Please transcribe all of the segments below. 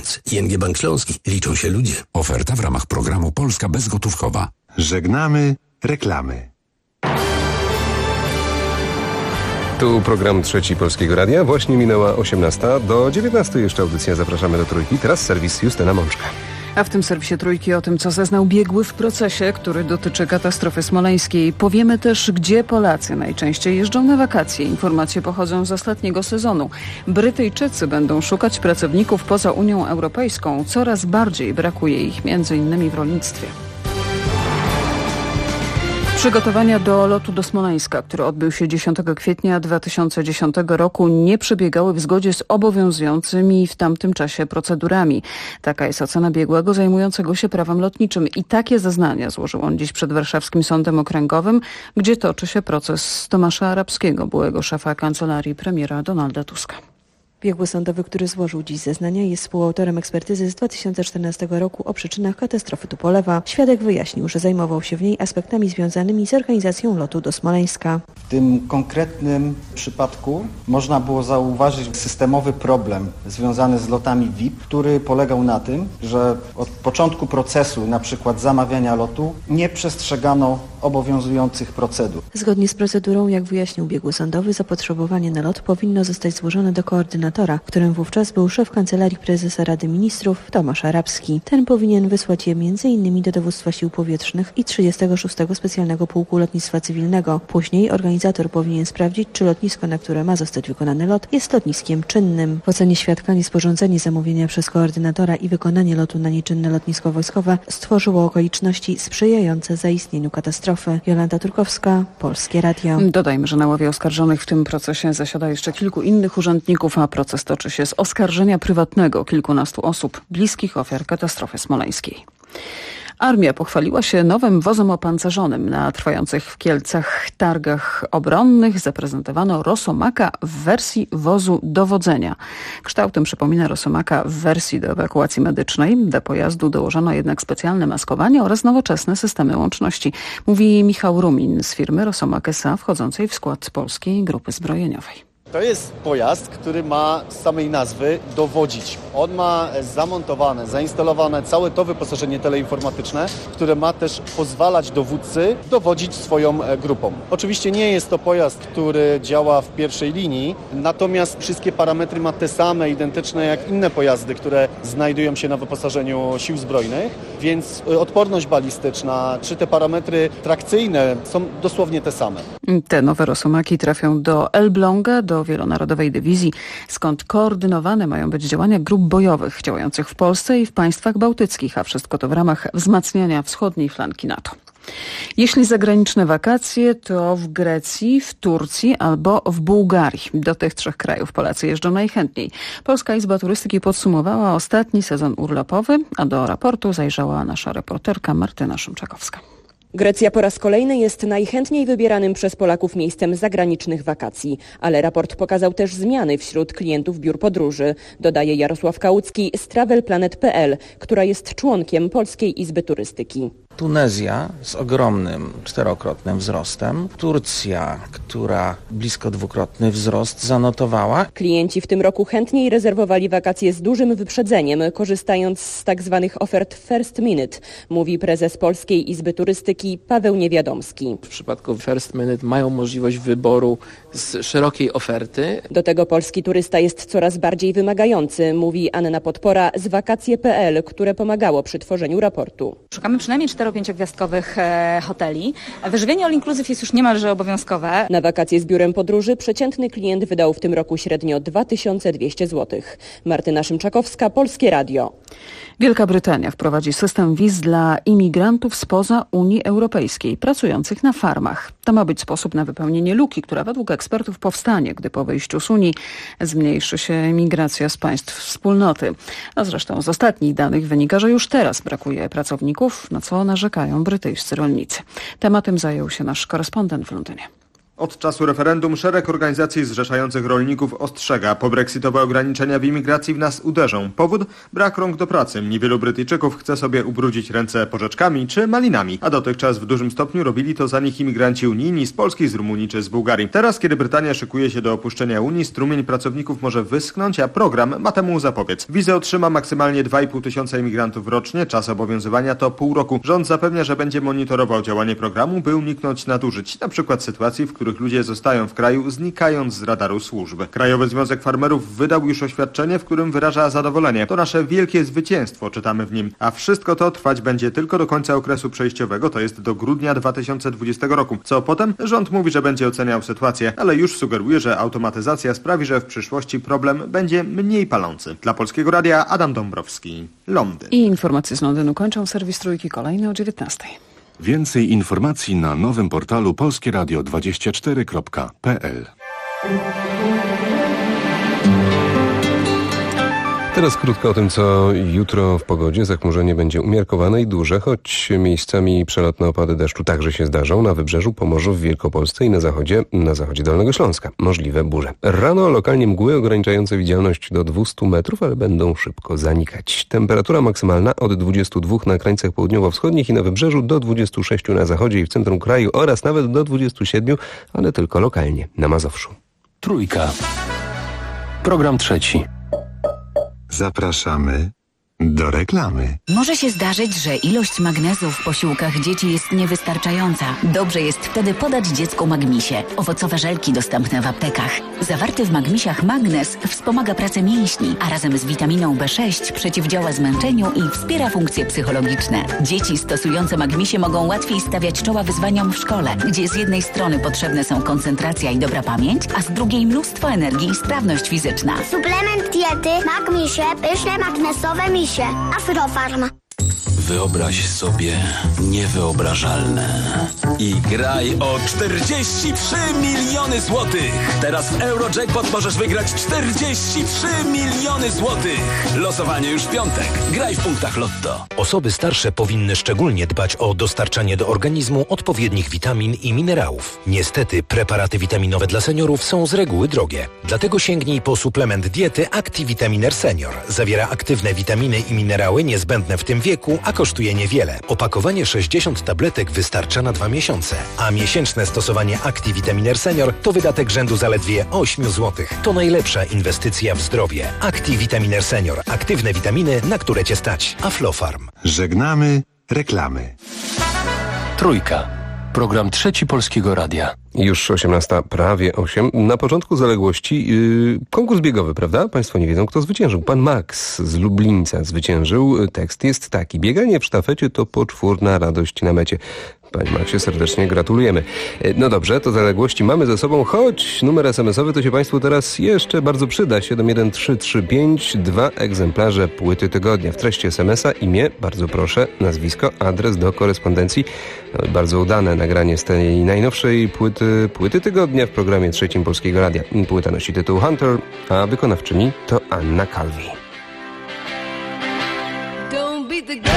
pieniądz. ING Bank Śląski. Liczą się ludzie. Oferta w ramach programu Polska Bezgotówkowa. Żegnamy reklamy. Tu program Trzeci Polskiego Radia. Właśnie minęła 18. Do 19 jeszcze audycja. Zapraszamy do Trójki. Teraz serwis Justyna Mączka. A w tym serwisie Trójki o tym, co zeznał biegły w procesie, który dotyczy katastrofy smoleńskiej. Powiemy też, gdzie Polacy najczęściej jeżdżą na wakacje. Informacje pochodzą z ostatniego sezonu. Brytyjczycy będą szukać pracowników poza Unią Europejską. Coraz bardziej brakuje ich, m.in. w rolnictwie. Przygotowania do lotu do Smoleńska, który odbył się 10 kwietnia 2010 roku, nie przebiegały w zgodzie z obowiązującymi w tamtym czasie procedurami. Taka jest ocena biegłego zajmującego się prawem lotniczym i takie zeznania złożył on dziś przed Warszawskim Sądem Okręgowym, gdzie toczy się proces Tomasza Arabskiego, byłego szefa kancelarii premiera Donalda Tuska. Biegły sądowy, który złożył dziś zeznania, jest współautorem ekspertyzy z 2014 roku o przyczynach katastrofy Tupolewa. Świadek wyjaśnił, że zajmował się w niej aspektami związanymi z organizacją lotu do Smoleńska. W tym konkretnym przypadku można było zauważyć systemowy problem związany z lotami VIP, który polegał na tym, że od początku procesu, na przykład zamawiania lotu, nie przestrzegano obowiązujących procedur. Zgodnie z procedurą, jak wyjaśnił biegły sądowy, zapotrzebowanie na lot powinno zostać złożone do koordynatora, którym wówczas był szef Kancelarii Prezesa Rady Ministrów Tomasz Arabski. Ten powinien wysłać je m.in. do Dowództwa Sił Powietrznych i 36. Specjalnego Pułku Lotnictwa Cywilnego. Później organizator powinien sprawdzić, czy lotnisko, na które ma zostać wykonany lot, jest lotniskiem czynnym. W ocenie świadka niesporządzenie zamówienia przez koordynatora i wykonanie lotu na nieczynne lotnisko wojskowe stworzyło okoliczności sprzyjające zaistnieniu katastrofy. Jolanta Turkowska, Polskie Radio. Dodajmy, że na ławie oskarżonych w tym procesie zasiada jeszcze kilku innych urzędników, a proces toczy się z oskarżenia prywatnego kilkunastu osób, bliskich ofiar katastrofy smoleńskiej. Armia pochwaliła się nowym wozem opancerzonym. Na trwających w Kielcach targach obronnych zaprezentowano Rosomaka w wersji wozu dowodzenia. Kształtem przypomina Rosomaka w wersji do ewakuacji medycznej. Do pojazdu dołożono jednak specjalne maskowanie oraz nowoczesne systemy łączności. Mówi Michał Rumin z firmy Rosomak S.A. wchodzącej w skład Polskiej Grupy Zbrojeniowej. To jest pojazd, który ma z samej nazwy dowodzić. On ma zamontowane, zainstalowane całe to wyposażenie teleinformatyczne, które ma też pozwalać dowódcy dowodzić swoją grupą. Oczywiście nie jest to pojazd, który działa w pierwszej linii, natomiast wszystkie parametry ma te same, identyczne jak inne pojazdy, które znajdują się na wyposażeniu Sił Zbrojnych, więc odporność balistyczna czy te parametry trakcyjne są dosłownie te same. Te nowe Rosomaki trafią do Elbląga, do Wielonarodowej Dywizji, skąd koordynowane mają być działania grup bojowych działających w Polsce i w państwach bałtyckich, a wszystko to w ramach wzmacniania wschodniej flanki NATO. Jeśli zagraniczne wakacje, to w Grecji, w Turcji albo w Bułgarii. Do tych trzech krajów Polacy jeżdżą najchętniej. Polska Izba Turystyki podsumowała ostatni sezon urlopowy, a do raportu zajrzała nasza reporterka Martyna Szymczakowska. Grecja po raz kolejny jest najchętniej wybieranym przez Polaków miejscem zagranicznych wakacji, ale raport pokazał też zmiany wśród klientów biur podróży, dodaje Jarosław Kałucki z TravelPlanet.pl, która jest członkiem Polskiej Izby Turystyki. Tunezja z ogromnym, czterokrotnym wzrostem. Turcja, która blisko dwukrotny wzrost zanotowała. Klienci w tym roku chętniej rezerwowali wakacje z dużym wyprzedzeniem, korzystając z tak zwanych ofert first minute, mówi prezes Polskiej Izby Turystyki Paweł Niewiadomski. W przypadku first minute mają możliwość wyboru z szerokiej oferty. Do tego polski turysta jest coraz bardziej wymagający, mówi Anna Podpora z wakacje.pl, które pomagało przy tworzeniu raportu. Szukamy przynajmniej 4-5-gwiazdkowych hoteli. Wyżywienie all inclusive jest już niemalże obowiązkowe. Na wakacje z biurem podróży przeciętny klient wydał w tym roku średnio 2200 zł. Martyna Szymczakowska, Polskie Radio. Wielka Brytania wprowadzi system wiz dla imigrantów spoza Unii Europejskiej, pracujących na farmach. To ma być sposób na wypełnienie luki, która według ekspertów powstanie, gdy po wyjściu z Unii zmniejszy się emigracja z państw wspólnoty. A zresztą z ostatnich danych wynika, że już teraz brakuje pracowników, na co narzekają brytyjscy rolnicy. Tematem zajął się nasz korespondent w Londynie. Od czasu referendum szereg organizacji zrzeszających rolników ostrzega, pobrexitowe ograniczenia w imigracji w nas uderzą. Powód? Brak rąk do pracy. Niewielu Brytyjczyków chce sobie ubrudzić ręce porzeczkami czy malinami, a dotychczas w dużym stopniu robili to za nich imigranci unijni z Polski, z Rumunii czy z Bułgarii. Teraz, kiedy Brytania szykuje się do opuszczenia Unii, strumień pracowników może wyschnąć, a program ma temu zapobiec. Wizę otrzyma maksymalnie 2,5 tysiąca imigrantów rocznie, czas obowiązywania to pół roku. Rząd zapewnia, że będzie monitorował działanie programu, by uniknąć nadużyć, na przykład sytuacji, w których ludzie zostają w kraju, znikając z radaru służby. Krajowy Związek Farmerów wydał już oświadczenie, w którym wyraża zadowolenie. To nasze wielkie zwycięstwo, czytamy w nim. A wszystko to trwać będzie tylko do końca okresu przejściowego, to jest do grudnia 2020 roku. Co potem? Rząd mówi, że będzie oceniał sytuację, ale już sugeruje, że automatyzacja sprawi, że w przyszłości problem będzie mniej palący. Dla Polskiego Radia Adam Dąbrowski, Londyn. I informacje z Londynu kończą serwis Trójki, kolejny o 19:00. Więcej informacji na nowym portalu polskieradio24.pl. Teraz krótko o tym, co jutro w pogodzie. Zachmurzenie będzie umiarkowane i duże, choć miejscami przelotne opady deszczu także się zdarzą. Na wybrzeżu, Pomorzu, w Wielkopolsce i na zachodzie Dolnego Śląska. Możliwe burze. Rano lokalnie mgły ograniczające widzialność do 200 metrów, ale będą szybko zanikać. Temperatura maksymalna od 22 na krańcach południowo-wschodnich i na wybrzeżu do 26 na zachodzie i w centrum kraju oraz nawet do 27, ale tylko lokalnie na Mazowszu. Trójka. Program trzeci. Zapraszamy do reklamy. Może się zdarzyć, że ilość magnezu w posiłkach dzieci jest niewystarczająca. Dobrze jest wtedy podać dziecku Magmisie. Owocowe żelki dostępne w aptekach. Zawarty w Magmisiach magnez wspomaga pracę mięśni, a razem z witaminą B6 przeciwdziała zmęczeniu i wspiera funkcje psychologiczne. Dzieci stosujące Magmisie mogą łatwiej stawiać czoła wyzwaniom w szkole, gdzie z jednej strony potrzebne są koncentracja i dobra pamięć, a z drugiej mnóstwo energii i sprawność fizyczna. Suplement diety Magmisie, pyszne magnesowe misie. Aflofarm. Wyobraź sobie niewyobrażalne i graj o 43 miliony złotych. Teraz w Eurojackpot możesz wygrać 43 miliony złotych. Losowanie już w piątek. Graj w punktach Lotto. Osoby starsze powinny szczególnie dbać o dostarczanie do organizmu odpowiednich witamin i minerałów. Niestety preparaty witaminowe dla seniorów są z reguły drogie. Dlatego sięgnij po suplement diety Activitaminer Senior. Zawiera aktywne witaminy i minerały niezbędne w tym wieku, a kosztuje niewiele. Opakowanie 60 tabletek wystarcza na 2 miesiące, a miesięczne stosowanie Activitaminer Senior to wydatek rzędu zaledwie 8 zł. To najlepsza inwestycja w zdrowie. Activitaminer Senior. Aktywne witaminy, na które Cię stać. Aflofarm. Żegnamy reklamy. Trójka. Program trzeci Polskiego Radia. Już 18, prawie 8. Na początku zaległości konkurs biegowy, prawda? Państwo nie wiedzą, kto zwyciężył. Pan Max z Lublińca zwyciężył. Tekst jest taki. Bieganie w sztafecie to poczwórna radość na mecie. Panie Maxie, serdecznie gratulujemy. No dobrze, to zaległości mamy ze sobą, choć numer SMS-owy to się Państwu teraz jeszcze bardzo przyda. 71335, 2 egzemplarze płyty tygodnia. W treści SMS-a imię, bardzo proszę, nazwisko, adres do korespondencji. No, bardzo udane nagranie z tej najnowszej płyty tygodnia w programie trzecim Polskiego Radia. Płyta nosi tytuł Hunter, a wykonawczyni to Anna Calvi. Don't be the girl.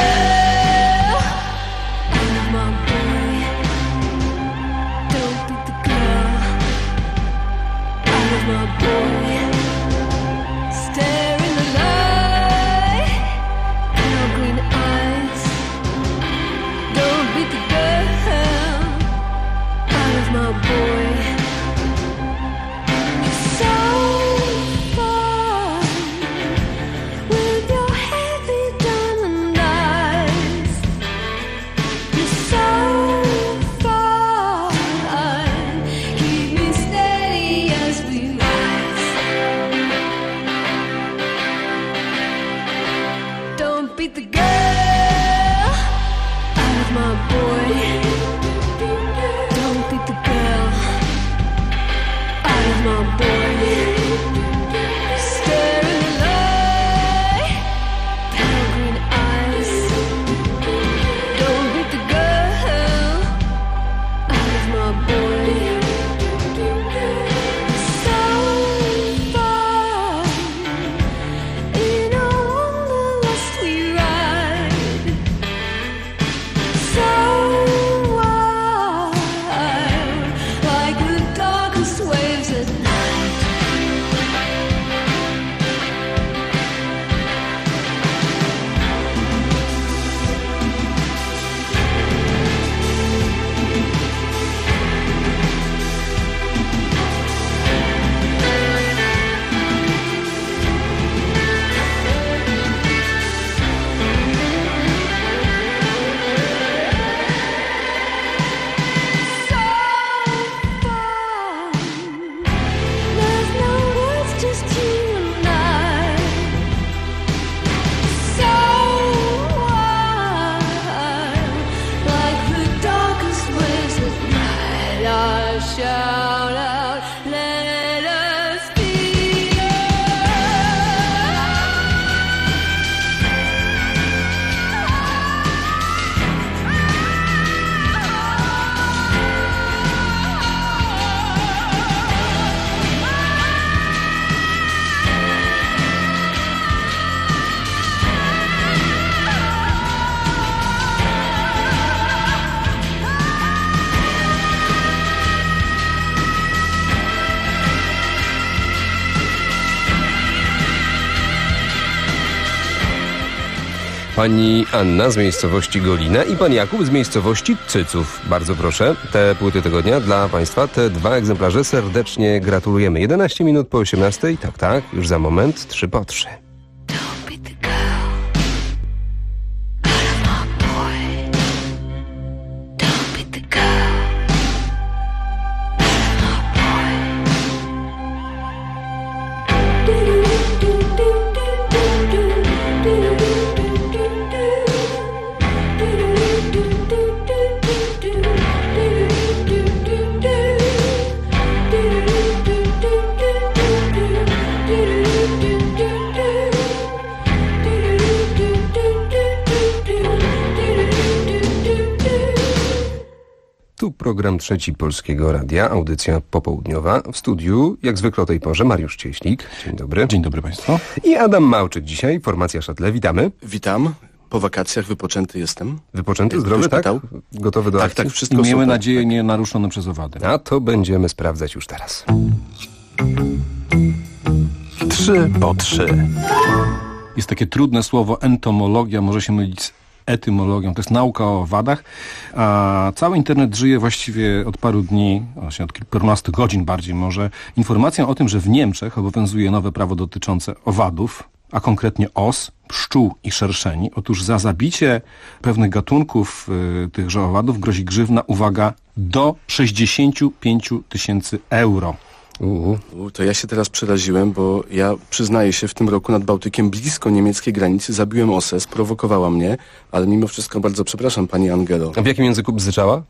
shout out, let us be. Pani Anna z miejscowości Golina i pan Jakub z miejscowości Cyców. Bardzo proszę, te płyty tygodnia dla państwa, te 2 egzemplarze serdecznie gratulujemy. 11 minut po 18, tak, już za moment 3 po 3. Tu program Trzeci Polskiego Radia, audycja popołudniowa. W studiu, jak zwykle o tej porze, Mariusz Cieślik. Dzień dobry. Dzień dobry państwu. I Adam Małczyk dzisiaj, formacja Szatle. Witamy. Witam. Po wakacjach wypoczęty jestem. Wypoczęty, zdrowy, tak? Gotowy do akcji? Tak, wszystko miejmy super. nadzieję nie naruszone przez owady. A to będziemy sprawdzać już teraz. 3 po 3. Jest takie trudne słowo entomologia, może się mylić z etymologią. To jest nauka o owadach, a cały internet żyje właściwie od paru dni, właśnie od kilkunastu godzin bardziej może, informacją o tym, że w Niemczech obowiązuje nowe prawo dotyczące owadów, a konkretnie os, pszczół i szerszeni. Otóż za zabicie pewnych gatunków tychże owadów grozi grzywna, uwaga, do 65 000 euro. To ja się teraz przeraziłem, bo ja przyznaję się, w tym roku nad Bałtykiem, blisko niemieckiej granicy, zabiłem osę, sprowokowała mnie, ale mimo wszystko bardzo przepraszam, pani Angelo. A w jakim języku bzyczała?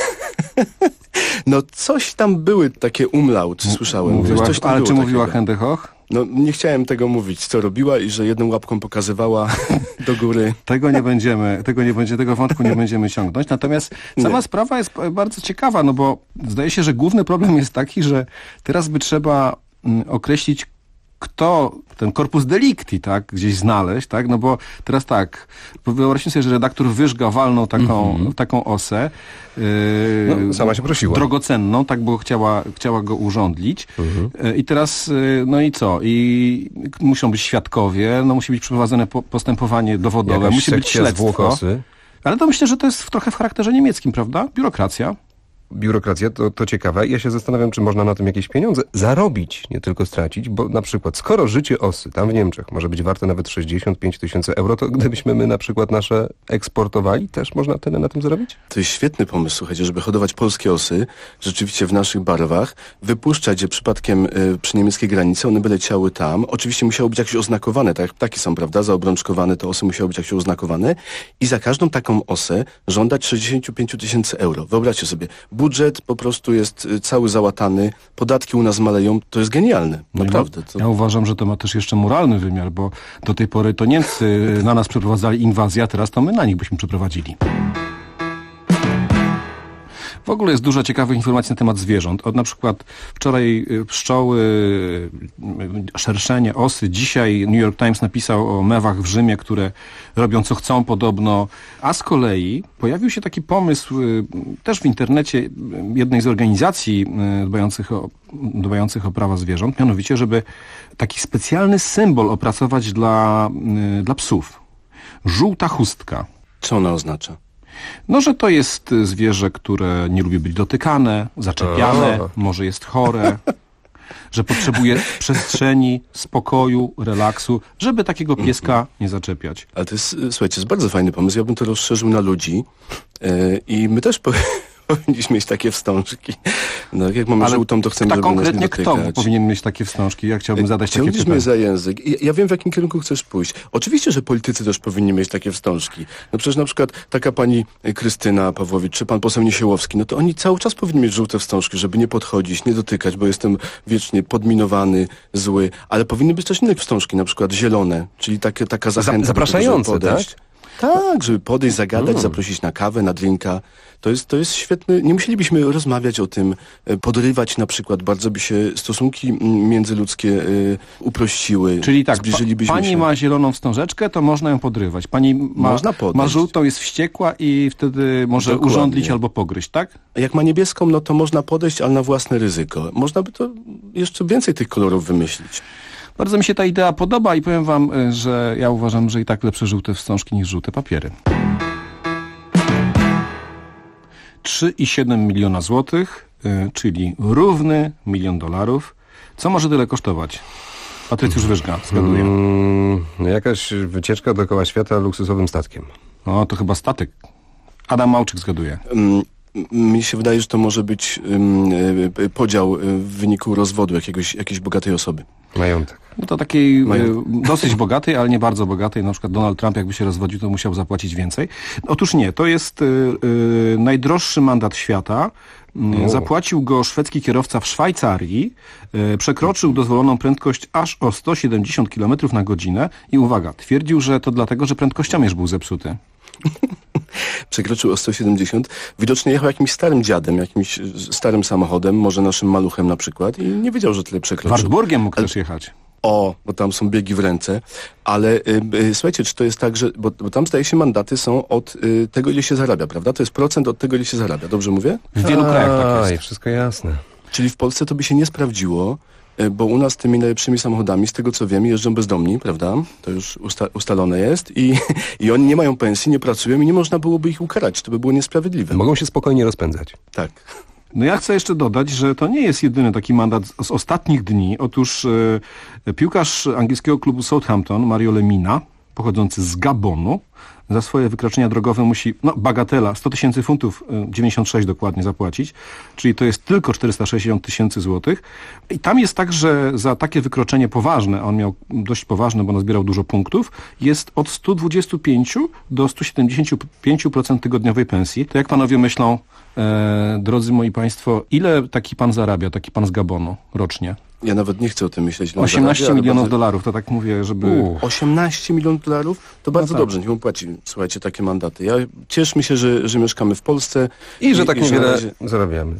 No coś tam były takie umlaut, słyszałem. Ale czy mówiła Hände hoch? No nie chciałem tego mówić, co robiła i że jedną łapką pokazywała do góry. Tego wątku nie będziemy ciągnąć. Natomiast sama sprawa jest bardzo ciekawa, no bo zdaje się, że główny problem jest taki, że teraz by trzeba określić, kto ten corpus delicti, tak, gdzieś znaleźć, tak, no bo teraz tak, wyobraźmy sobie, że redaktor Wyżga walnął taką osę, sama się prosiła. Drogocenną, tak, bo chciała go urządlić. I teraz, no i co? I muszą być świadkowie, no musi być przeprowadzone postępowanie dowodowe, musi być śledztwo. Ale to myślę, że to jest trochę w charakterze niemieckim, prawda? Biurokracja, to ciekawe. Ja się zastanawiam, czy można na tym jakieś pieniądze zarobić, nie tylko stracić, bo na przykład skoro życie osy tam w Niemczech może być warte nawet 65 000 euro, to gdybyśmy my na przykład nasze eksportowali, też można tyle na tym zarobić? To jest świetny pomysł, słuchajcie, żeby hodować polskie osy rzeczywiście w naszych barwach, wypuszczać je przypadkiem przy niemieckiej granicy, one by leciały tam. Oczywiście musiało być jakieś oznakowane, tak jak ptaki są, prawda, zaobrączkowane, te osy musiały być jakieś oznakowane i za każdą taką osę żądać 65 000 euro. Wyobraźcie sobie, budżet po prostu jest cały załatany, podatki u nas maleją, to jest genialne, naprawdę. Ja uważam, że to ma też jeszcze moralny wymiar, bo do tej pory to Niemcy na nas przeprowadzali inwazję, a teraz to my na nich byśmy przeprowadzili. W ogóle jest dużo ciekawych informacji na temat zwierząt. Od na przykład wczoraj pszczoły, szerszenie, osy. Dzisiaj New York Times napisał o mewach w Rzymie, które robią co chcą podobno. A z kolei pojawił się taki pomysł też w internecie jednej z organizacji dbających o prawa zwierząt, mianowicie, żeby taki specjalny symbol opracować dla psów. Żółta chustka. Co ona oznacza? No, że to jest zwierzę, które nie lubi być dotykane, zaczepiane, może jest chore, że potrzebuje przestrzeni, spokoju, relaksu, żeby takiego pieska nie zaczepiać. Ale to jest, słuchajcie, jest bardzo fajny pomysł. Ja bym to rozszerzył na ludzi i my też powinniśmy mieć takie wstążki. No, jak mamy żółtą, to chcemy, tak żeby nas nie konkretnie dotykać. kto powinien mieć takie wstążki? Ja chciałbym zadać takie Ciągniesz pytanie. mnie za język. Ja wiem, w jakim kierunku chcesz pójść. Oczywiście, że politycy też powinni mieć takie wstążki. No przecież na przykład taka pani Krystyna Pawłowicz, czy pan poseł Niesiełowski, no to oni cały czas powinni mieć żółte wstążki, żeby nie podchodzić, nie dotykać, bo jestem wiecznie podminowany, zły. Ale powinny być też inne wstążki, na przykład zielone, czyli taka zachęta. Zapraszające, żeby podejść. Tak, żeby podejść, zagadać, zaprosić na kawę, na drinka. To jest świetny. Nie musielibyśmy rozmawiać o tym, podrywać na przykład. Bardzo by się stosunki międzyludzkie uprościły. Czyli tak, zbliżylibyśmy pani się. ma zieloną wstążeczkę, to można ją podrywać. Pani Można podejść. ma żółtą, jest wściekła i wtedy może Dokładnie. urządlić albo pogryźć, tak? Jak ma niebieską, no to można podejść, ale na własne ryzyko. Można by to jeszcze więcej tych kolorów wymyślić. Bardzo mi się ta idea podoba i powiem wam, że ja uważam, że i tak lepsze żółte wstążki niż żółte papiery. 3,7 miliona złotych, czyli równy $1 milion. Co może tyle kosztować? Patrycjusz Wyżga, zgaduję. Jakaś wycieczka dookoła świata luksusowym statkiem. No, to chyba statek. Adam Małczyk zgaduje. Mi się wydaje, że to może być podział w wyniku rozwodu jakiejś bogatej osoby. Majątek. No to takiej dosyć bogatej, ale nie bardzo bogatej. Na przykład Donald Trump, jakby się rozwodził, to musiał zapłacić więcej. Otóż nie, to jest najdroższy mandat świata. Zapłacił go szwedzki kierowca w Szwajcarii. Przekroczył dozwoloną prędkość aż o 170 km na godzinę. I uwaga, twierdził, że to dlatego, że prędkościomierz był zepsuty. Przekroczył o 170. Widocznie jechał jakimś starym dziadem, jakimś starym samochodem, może naszym maluchem na przykład i nie wiedział, że tyle przekroczył. Wartburgiem mógł też jechać. Bo tam są biegi w ręce. Ale słuchajcie, czy to jest tak, że... Bo tam zdaje się mandaty są od tego, ile się zarabia, prawda? To jest procent od tego, ile się zarabia. Dobrze mówię? W wielu krajach tak jest. Wszystko jasne. Czyli w Polsce to by się nie sprawdziło, bo u nas tymi najlepszymi samochodami, z tego co wiem, jeżdżą bezdomni, prawda? To już ustalone jest i oni nie mają pensji, nie pracują i nie można byłoby ich ukarać. To by było niesprawiedliwe. Mogą się spokojnie rozpędzać. Tak. No ja chcę jeszcze dodać, że to nie jest jedyny taki mandat z ostatnich dni. Otóż piłkarz angielskiego klubu Southampton, Mario Lemina, pochodzący z Gabonu, za swoje wykroczenia drogowe musi, bagatela, 100 000 funtów, 96 dokładnie zapłacić, czyli to jest tylko 460 000 złotych. I tam jest tak, że za takie wykroczenie poważne, a on miał dość poważne, bo nazbierał dużo punktów, jest od 125 do 175% tygodniowej pensji. To jak panowie myślą, drodzy moi państwo, ile taki pan zarabia, taki pan z Gabonu rocznie? Ja nawet nie chcę o tym myśleć. 18 milionów dolarów, to tak mówię, żeby... 18 milionów dolarów? To bardzo dobrze, niech on płaci, słuchajcie, takie mandaty. Cieszmy się, że mieszkamy w Polsce. I że tak niewiele zarabiamy.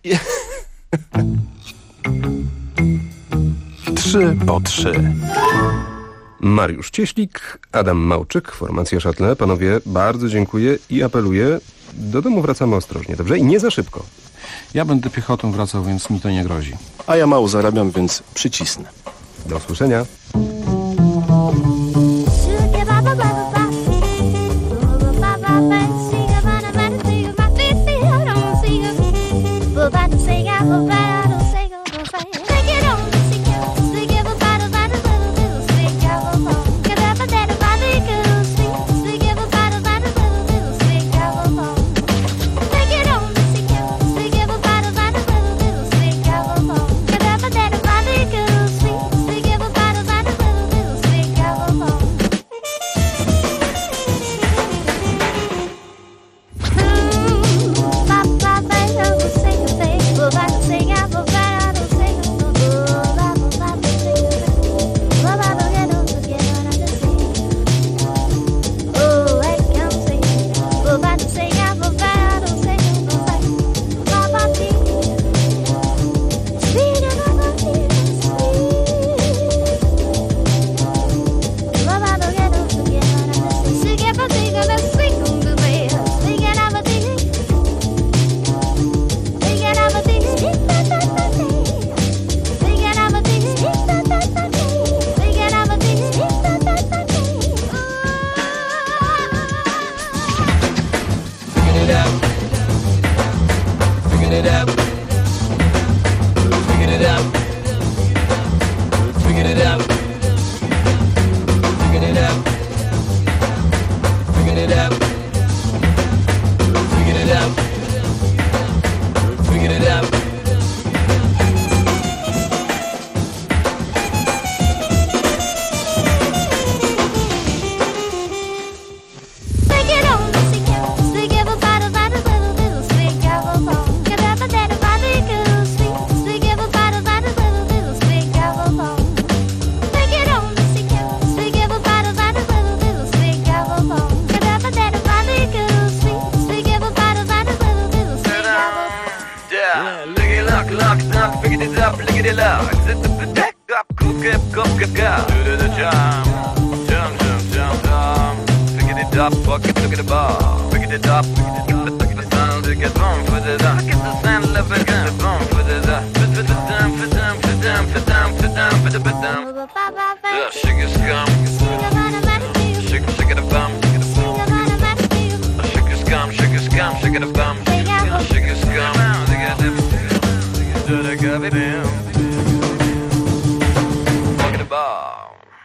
3 po 3. Mariusz Cieślik, Adam Małczyk, formacja Szattle. Panowie, bardzo dziękuję i apeluję, do domu wracamy ostrożnie, dobrze? I nie za szybko. Ja będę piechotą wracał, więc mi to nie grozi. A ja mało zarabiam, więc przycisnę. Do usłyszenia. it up, walk it, look at the ball. Pick it up, look at the sound, look at boom, put it up. Look at the sound, look at the boom, put it up. Put it down, put it down, put it down, put it down, put it down, put it down. Yeah, shake it, scum. Shake it, a bum. Shake it, scum, shake it, scum, shake it, a bum. Shake it, scum. Look at the down. Walk at the ball.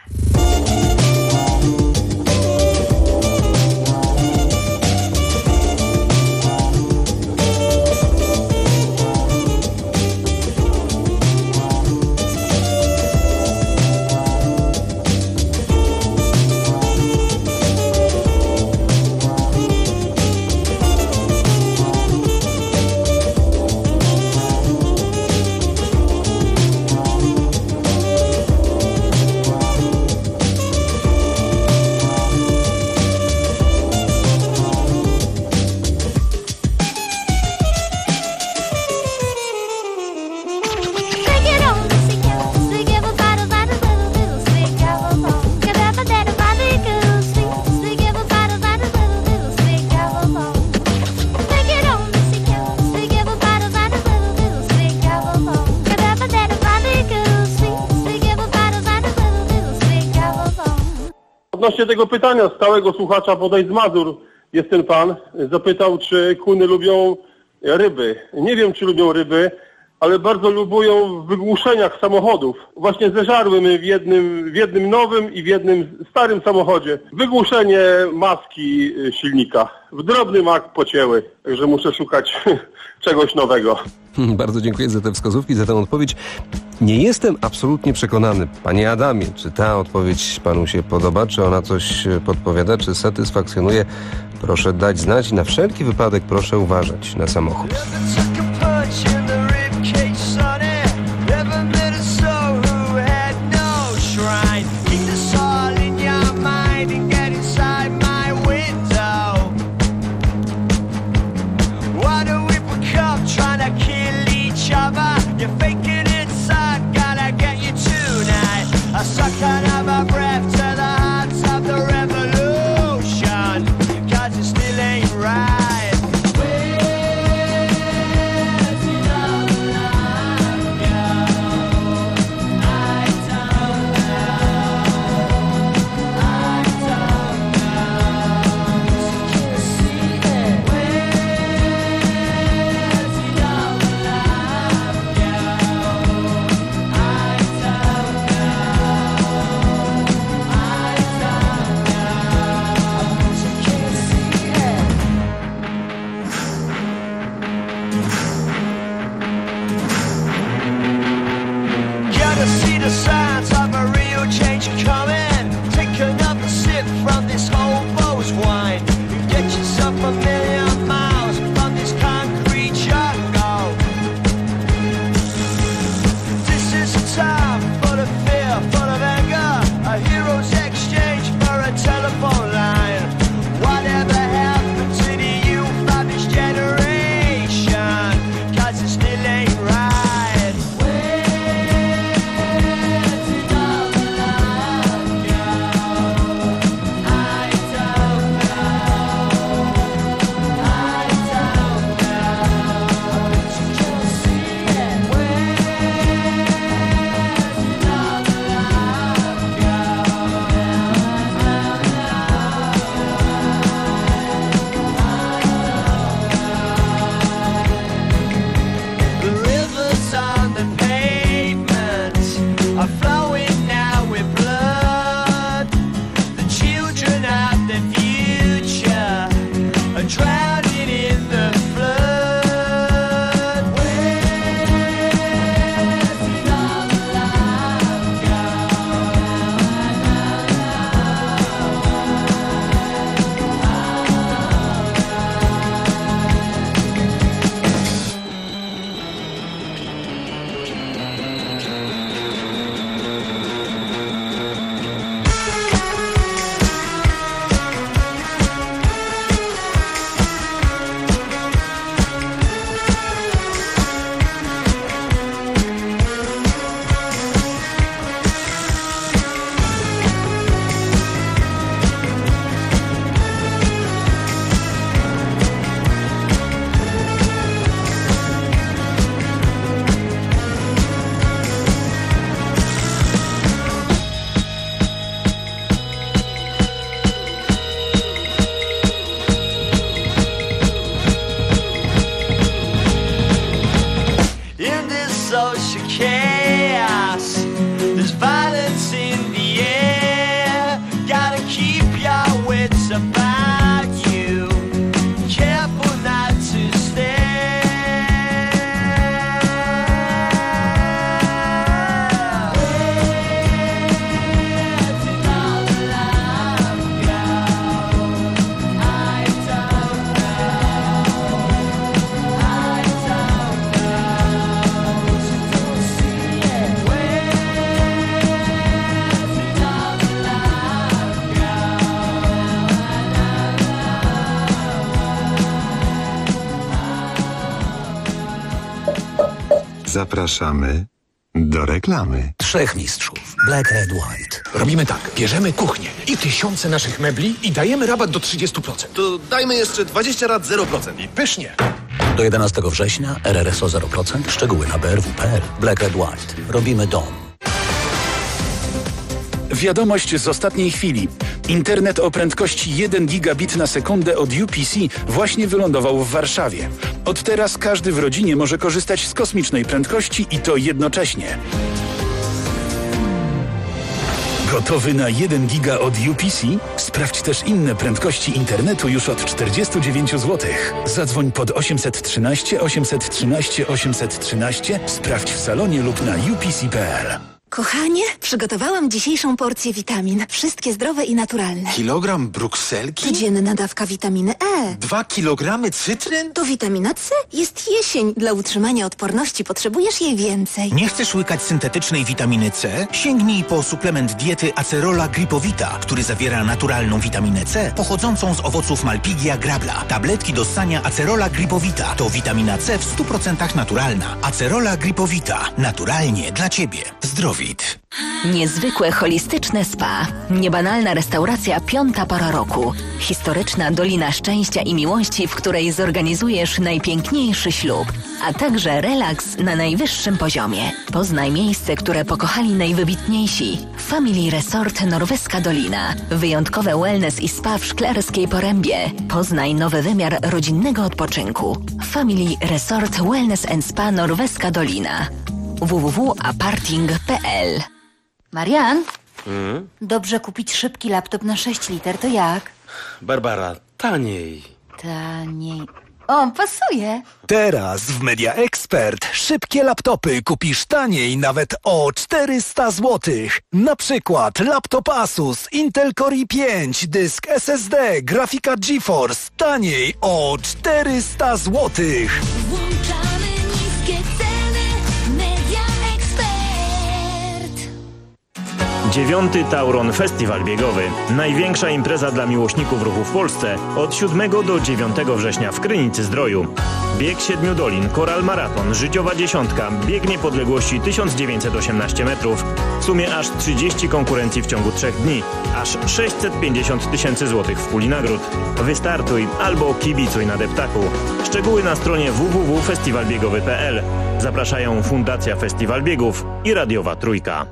Odnośnie tego pytania stałego słuchacza bodaj z Mazur jest ten pan, zapytał, czy kuny lubią ryby. Nie wiem, czy lubią ryby, ale bardzo lubią w wygłuszeniach samochodów. Właśnie zeżarły my w jednym nowym i w jednym starym samochodzie. Wygłuszenie maski silnika. W drobny mak pocięły, także muszę szukać czegoś nowego. Bardzo dziękuję za te wskazówki, za tę odpowiedź. Nie jestem absolutnie przekonany, panie Adamie, czy ta odpowiedź panu się podoba, czy ona coś podpowiada, czy satysfakcjonuje. Proszę dać znać. Na wszelki wypadek proszę uważać na samochód. about you. Careful not to stare. Zapraszamy do reklamy. 3 mistrzów. Black, Red, White. Robimy tak. Bierzemy kuchnię i tysiące naszych mebli i dajemy rabat do 30%. To dajmy jeszcze 20 lat 0%. I pysznie. Do 11 września RRSO 0%. Szczegóły na brw.pl. Black, Red, White. Robimy dom. Wiadomość z ostatniej chwili. Internet o prędkości 1 gigabit na sekundę od UPC właśnie wylądował w Warszawie. Od teraz każdy w rodzinie może korzystać z kosmicznej prędkości i to jednocześnie. Gotowy na 1 giga od UPC? Sprawdź też inne prędkości internetu już od 49 zł. Zadzwoń pod 813 813 813, sprawdź w salonie lub na upc.pl. Kochanie, przygotowałam dzisiejszą porcję witamin. Wszystkie zdrowe i naturalne. Kilogram brukselki? Codzienna dawka witaminy E. 2 kilogramy cytryn? To witamina C. Jest jesień. Dla utrzymania odporności potrzebujesz jej więcej. Nie chcesz łykać syntetycznej witaminy C? Sięgnij po suplement diety Acerola Gripowita, który zawiera naturalną witaminę C pochodzącą z owoców Malpighia grabla. Tabletki do ssania Acerola Gripowita to witamina C w 100% naturalna. Acerola Gripowita. Naturalnie dla Ciebie. Zdrowit. Niezwykłe holistyczne spa. Niebanalna restauracja 5. pora roku. Historyczna Dolina Szczęścia i Miłości, w której zorganizujesz najpiękniejszy ślub. A także relaks na najwyższym poziomie. Poznaj miejsce, które pokochali najwybitniejsi. Family Resort Norweska Dolina. Wyjątkowe wellness i spa w Szklarskiej Porębie. Poznaj nowy wymiar rodzinnego odpoczynku. Family Resort Wellness & Spa Norweska Dolina. www.aparting.pl. Marian? Dobrze kupić szybki laptop na 6 liter, to jak? Barbara, taniej. Taniej. O, pasuje. Teraz w Media Expert szybkie laptopy kupisz taniej nawet o 400 zł. Na przykład laptop Asus Intel Core i5, dysk SSD, grafika GeForce taniej o 400 zł. Włączamy niskie ceny. Media Expert. 9. Tauron Festiwal Biegowy. Największa impreza dla miłośników ruchu w Polsce od 7 do 9 września w Krynicy-Zdroju. Bieg 7 dolin, Koral Maraton, Życiowa Dziesiątka, bieg niepodległości 1918 metrów. W sumie aż 30 konkurencji w ciągu 3 dni. Aż 650 tysięcy złotych w puli nagród. Wystartuj albo kibicuj na deptaku. Szczegóły na stronie www.festiwalbiegowy.pl. Zapraszają Fundacja Festiwal Biegów i Radiowa Trójka.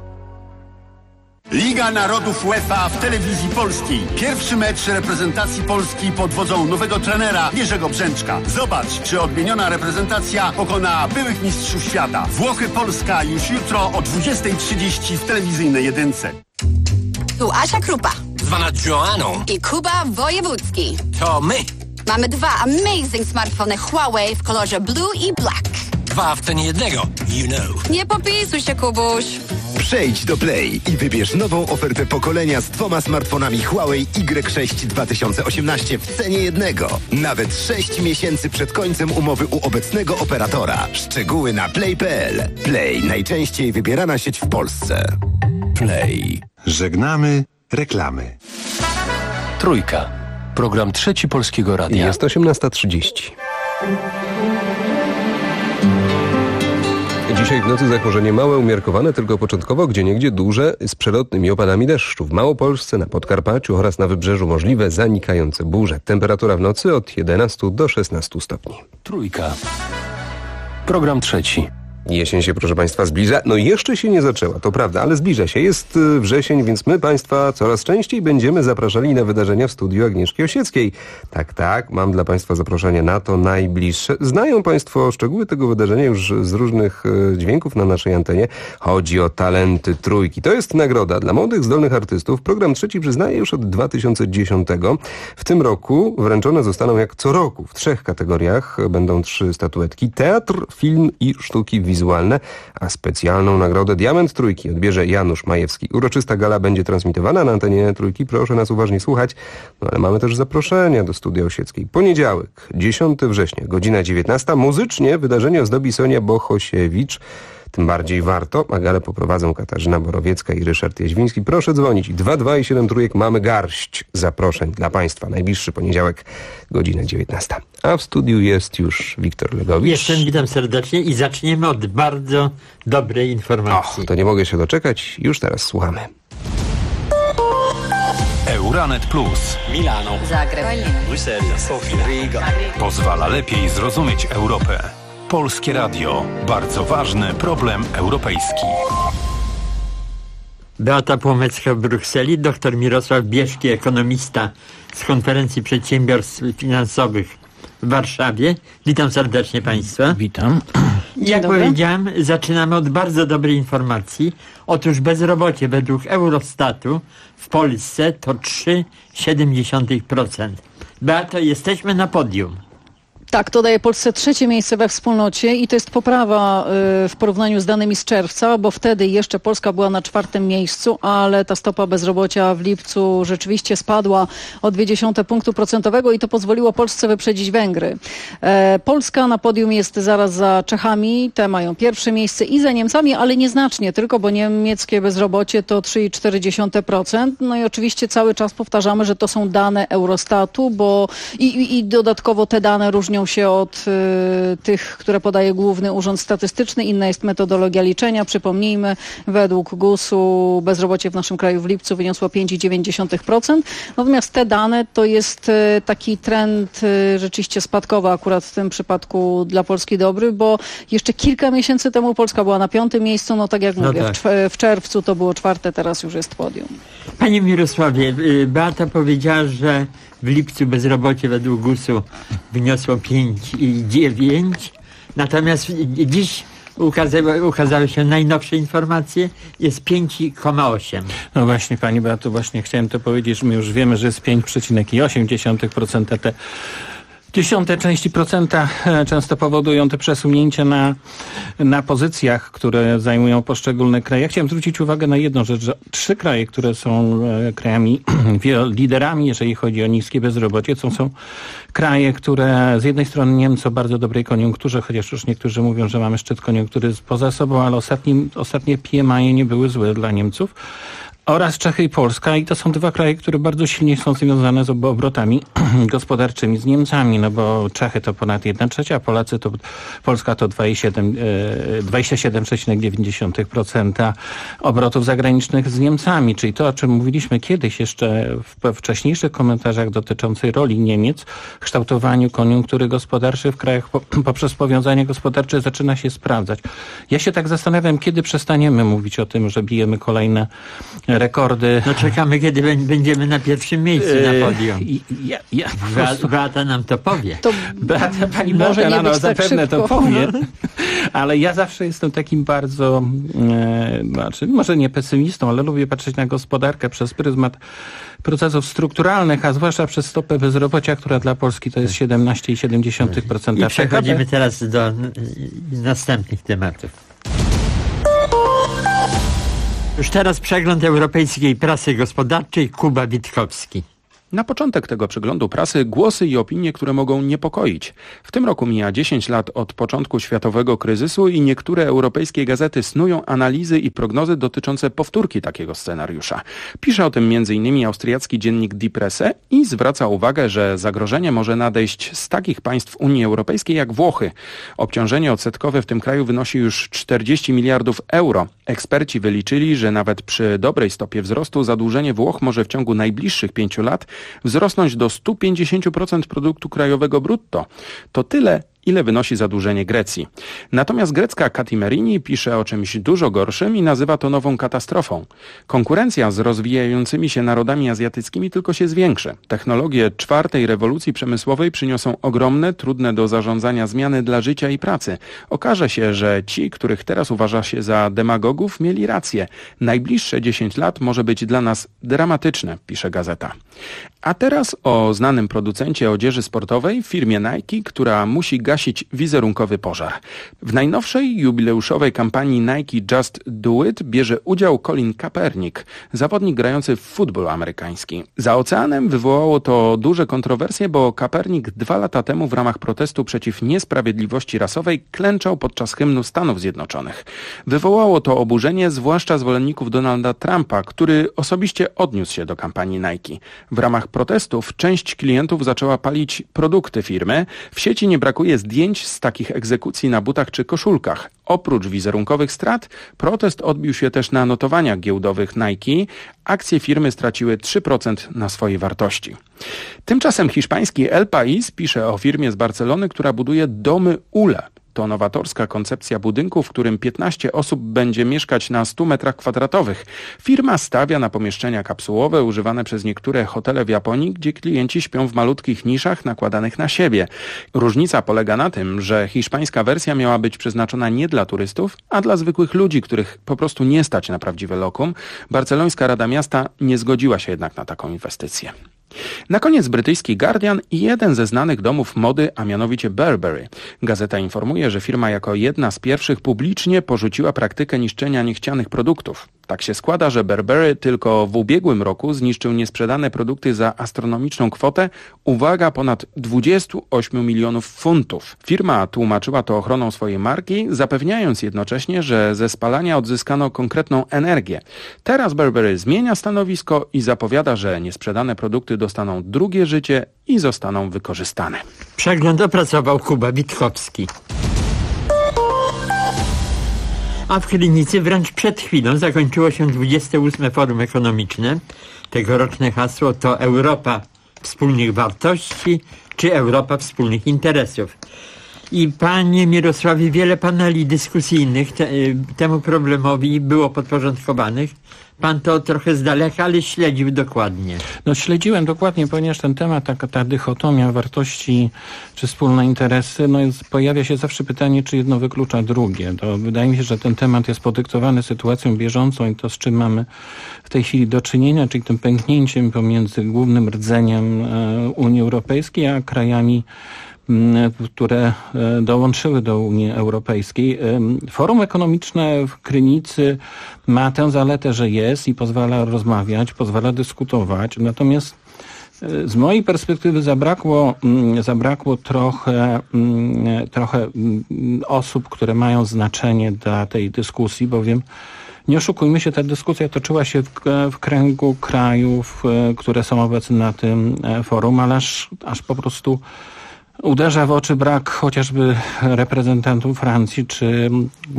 Liga Narodów UEFA w telewizji polskiej. Pierwszy mecz reprezentacji Polski pod wodzą nowego trenera Jerzego Brzęczka. Zobacz, czy odmieniona reprezentacja pokona byłych mistrzów świata. Włochy-Polska już jutro o 20:30 w telewizyjnej jedynce. Tu Asia Krupa. Zwana Joanną. I Kuba Wojewódzki. To my. Mamy 2 amazing smartfony Huawei w kolorze blue i black. 2 w cenie jednego. You know. Nie popisuj się, Kubuś. Przejdź do Play i wybierz nową ofertę pokolenia z 2 smartfonami Huawei Y6 2018 w cenie jednego. Nawet 6 miesięcy przed końcem umowy u obecnego operatora. Szczegóły na play.pl. Play, najczęściej wybierana sieć w Polsce. Play. Żegnamy reklamy. Trójka. Program Trzeci Polskiego Radia. Jest 18:30. Dzisiaj w nocy zachmurzenie małe, umiarkowane, tylko początkowo gdzieniegdzie duże, z przelotnymi opadami deszczu. W Małopolsce, na Podkarpaciu oraz na Wybrzeżu możliwe zanikające burze. Temperatura w nocy od 11 do 16 stopni. Trójka. Program trzeci. Jesień się, proszę Państwa, zbliża. No jeszcze się nie zaczęła, to prawda, ale zbliża się. Jest wrzesień, więc my Państwa coraz częściej będziemy zapraszali na wydarzenia w studiu Agnieszki Osieckiej. Tak, mam dla Państwa zaproszenie na to najbliższe. Znają Państwo szczegóły tego wydarzenia już z różnych dźwięków na naszej antenie. Chodzi o Talenty Trójki. To jest nagroda dla młodych, zdolnych artystów. Program Trzeci przyznaje już od 2010. W tym roku wręczone zostaną jak co roku w 3 kategoriach. Będą 3 statuetki. Teatr, film i sztuki wizualne, a specjalną nagrodę Diament Trójki odbierze Janusz Majewski. Uroczysta gala będzie transmitowana na antenie Trójki. Proszę nas uważnie słuchać. No ale mamy też zaproszenia do studia Osieckiej. Poniedziałek, 10 września, godzina 19. Muzycznie wydarzenie ozdobi Sonia Bohosiewicz. Tym bardziej warto, a galę poprowadzą Katarzyna Borowiecka i Ryszard Jaźwiński. Proszę dzwonić. 22 i 7 trójek. Mamy garść zaproszeń dla Państwa. Najbliższy poniedziałek, godzina 19. A w studiu jest już Wiktor Legowicz. Jestem, witam serdecznie i zaczniemy od bardzo dobrej informacji. To nie mogę się doczekać. Już teraz słuchamy. Euranet Plus. Milano. Zagreb. Bruksela. Sofia. Riga. Pozwala lepiej zrozumieć Europę. Polskie Radio. Bardzo ważny problem europejski. Beata Płomecka w Brukseli, dr Mirosław Bieszki, ekonomista z Konferencji Przedsiębiorstw Finansowych w Warszawie. Witam serdecznie Państwa. Witam. Jak powiedziałem, zaczynamy od bardzo dobrej informacji. Otóż bezrobocie według Eurostatu w Polsce to 3,7%. Beato, jesteśmy na podium. Tak, to daje Polsce 3. miejsce we wspólnocie i to jest poprawa w porównaniu z danymi z czerwca, bo wtedy jeszcze Polska była na 4. miejscu, ale ta stopa bezrobocia w lipcu rzeczywiście spadła o 0,2 punktu procentowego i to pozwoliło Polsce wyprzedzić Węgry. Polska na podium jest zaraz za Czechami, te mają 1. miejsce i za Niemcami, ale nieznacznie tylko, bo niemieckie bezrobocie to 3,4%. No i oczywiście cały czas powtarzamy, że to są dane Eurostatu, bo i dodatkowo te dane różnią się od tych, które podaje Główny Urząd Statystyczny. Inna jest metodologia liczenia. Przypomnijmy, według GUS-u bezrobocie w naszym kraju w lipcu wyniosło 5,9%. Natomiast te dane to jest taki trend rzeczywiście spadkowy akurat w tym przypadku dla Polski dobry, bo jeszcze kilka miesięcy temu Polska była na 5. miejscu. No tak jak mówię, tak. W czerwcu to było 4., teraz już jest podium. Panie Mirosławie, Beata powiedziała, że w lipcu bezrobocie według GUS-u wyniosło 5,9, natomiast dziś ukazały się najnowsze informacje, jest 5,8. No właśnie, Pani Beato, właśnie chciałem to powiedzieć, że my już wiemy, że jest 5,8%. Te dziesiąte części procenta często powodują te przesunięcia na pozycjach, które zajmują poszczególne kraje. Ja chciałem zwrócić uwagę na jedną rzecz, że 3 kraje, które są krajami liderami, jeżeli chodzi o niskie bezrobocie, to są kraje, które z jednej strony Niemcy o bardzo dobrej koniunkturze, chociaż już niektórzy mówią, że mamy szczyt koniunktury poza sobą, ale ostatnie PMI nie były złe dla Niemców. Oraz Czechy i Polska i to są 2 kraje, które bardzo silnie są związane z obrotami gospodarczymi z Niemcami, no bo Czechy to ponad 1/3, a Polska to 27,9% obrotów zagranicznych z Niemcami, czyli to, o czym mówiliśmy kiedyś jeszcze we wcześniejszych komentarzach dotyczących roli Niemiec w kształtowaniu koniunktury gospodarczej w krajach poprzez powiązanie gospodarcze zaczyna się sprawdzać. Ja się tak zastanawiam, kiedy przestaniemy mówić o tym, że bijemy kolejne rekordy. No czekamy, kiedy będziemy na 1. miejscu na podium. Beata nam to powie. Pani Beata zapewne to powie, ale ja zawsze jestem takim bardzo, może nie pesymistą, ale lubię patrzeć na gospodarkę przez pryzmat procesów strukturalnych, a zwłaszcza przez stopę bezrobocia, która dla Polski to jest 17,7%. I przechodzimy teraz do następnych tematów. Już teraz przegląd europejskiej prasy gospodarczej. Kuba Witkowski. Na początek tego przeglądu prasy głosy i opinie, które mogą niepokoić. W tym roku mija 10 lat od początku światowego kryzysu i niektóre europejskie gazety snują analizy i prognozy dotyczące powtórki takiego scenariusza. Pisze o tym m.in. austriacki dziennik Die Presse i zwraca uwagę, że zagrożenie może nadejść z takich państw Unii Europejskiej jak Włochy. Obciążenie odsetkowe w tym kraju wynosi już 40 miliardów euro. Eksperci wyliczyli, że nawet przy dobrej stopie wzrostu zadłużenie Włoch może w ciągu najbliższych 5 lat wzrosnąć do 150% produktu krajowego brutto. To tyle, ile wynosi zadłużenie Grecji. Natomiast grecka Kati Merini pisze o czymś dużo gorszym i nazywa to nową katastrofą. Konkurencja z rozwijającymi się narodami azjatyckimi tylko się zwiększy. Technologie czwartej rewolucji przemysłowej przyniosą ogromne, trudne do zarządzania zmiany dla życia i pracy. Okaże się, że ci, których teraz uważa się za demagogów, mieli rację. Najbliższe 10 lat może być dla nas dramatyczne, pisze gazeta. A teraz o znanym producencie odzieży sportowej, firmie Nike, która musi gasić wizerunkowy pożar. W najnowszej jubileuszowej kampanii Nike Just Do It bierze udział Colin Kaepernick, zawodnik grający w futbol amerykański. Za oceanem wywołało to duże kontrowersje, bo Kaepernick 2 lata temu w ramach protestu przeciw niesprawiedliwości rasowej klęczał podczas hymnu Stanów Zjednoczonych. Wywołało to oburzenie zwłaszcza zwolenników Donalda Trumpa, który osobiście odniósł się do kampanii Nike. W ramach protestów część klientów zaczęła palić produkty firmy. W sieci nie brakuje zdjęć z takich egzekucji na butach czy koszulkach. Oprócz wizerunkowych strat, protest odbił się też na notowaniach giełdowych Nike. Akcje firmy straciły 3% na swojej wartości. Tymczasem hiszpański El País pisze o firmie z Barcelony, która buduje domy ULE. To nowatorska koncepcja budynku, w którym 15 osób będzie mieszkać na 100 metrach kwadratowych. Firma stawia na pomieszczenia kapsułowe używane przez niektóre hotele w Japonii, gdzie klienci śpią w malutkich niszach nakładanych na siebie. Różnica polega na tym, że hiszpańska wersja miała być przeznaczona nie dla turystów, a dla zwykłych ludzi, których po prostu nie stać na prawdziwe lokum. Barcelońska Rada Miasta nie zgodziła się jednak na taką inwestycję. Na koniec brytyjski Guardian i jeden ze znanych domów mody, a mianowicie Burberry. Gazeta informuje, że firma jako jedna z pierwszych publicznie porzuciła praktykę niszczenia niechcianych produktów. Tak się składa, że Burberry tylko w ubiegłym roku zniszczył niesprzedane produkty za astronomiczną kwotę, uwaga, ponad 28 milionów funtów. Firma tłumaczyła to ochroną swojej marki, zapewniając jednocześnie, że ze spalania odzyskano konkretną energię. Teraz Burberry zmienia stanowisko i zapowiada, że niesprzedane produkty dostaną drugie życie i zostaną wykorzystane. Przegląd opracował Kuba Witkowski. A w Krynicy wręcz przed chwilą zakończyło się 28. Forum Ekonomiczne. Tegoroczne hasło to Europa wspólnych wartości czy Europa wspólnych interesów. I panie Mirosławie, wiele paneli dyskusyjnych temu problemowi było podporządkowanych. Pan to trochę z daleka, ale śledził dokładnie. No śledziłem dokładnie, ponieważ ten temat, ta dychotomia wartości czy wspólne interesy, pojawia się zawsze pytanie, czy jedno wyklucza drugie. To wydaje mi się, że ten temat jest podyktowany sytuacją bieżącą i to, z czym mamy w tej chwili do czynienia, czyli tym pęknięciem pomiędzy głównym rdzeniem Unii Europejskiej, a krajami, które dołączyły do Unii Europejskiej. Forum ekonomiczne w Krynicy ma tę zaletę, że jest i pozwala rozmawiać, pozwala dyskutować. Natomiast z mojej perspektywy zabrakło trochę osób, które mają znaczenie dla tej dyskusji, bowiem nie oszukujmy się, ta dyskusja toczyła się w kręgu krajów, które są obecne na tym forum, ale aż po prostu uderza w oczy brak chociażby reprezentantów Francji czy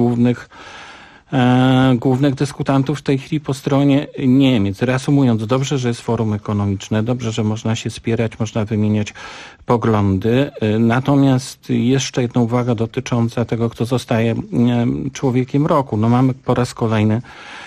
głównych dyskutantów w tej chwili po stronie Niemiec. Reasumując, dobrze, że jest forum ekonomiczne, dobrze, że można się spierać, można wymieniać poglądy. Natomiast jeszcze jedna uwaga dotycząca tego, kto zostaje człowiekiem roku. Mamy po raz kolejny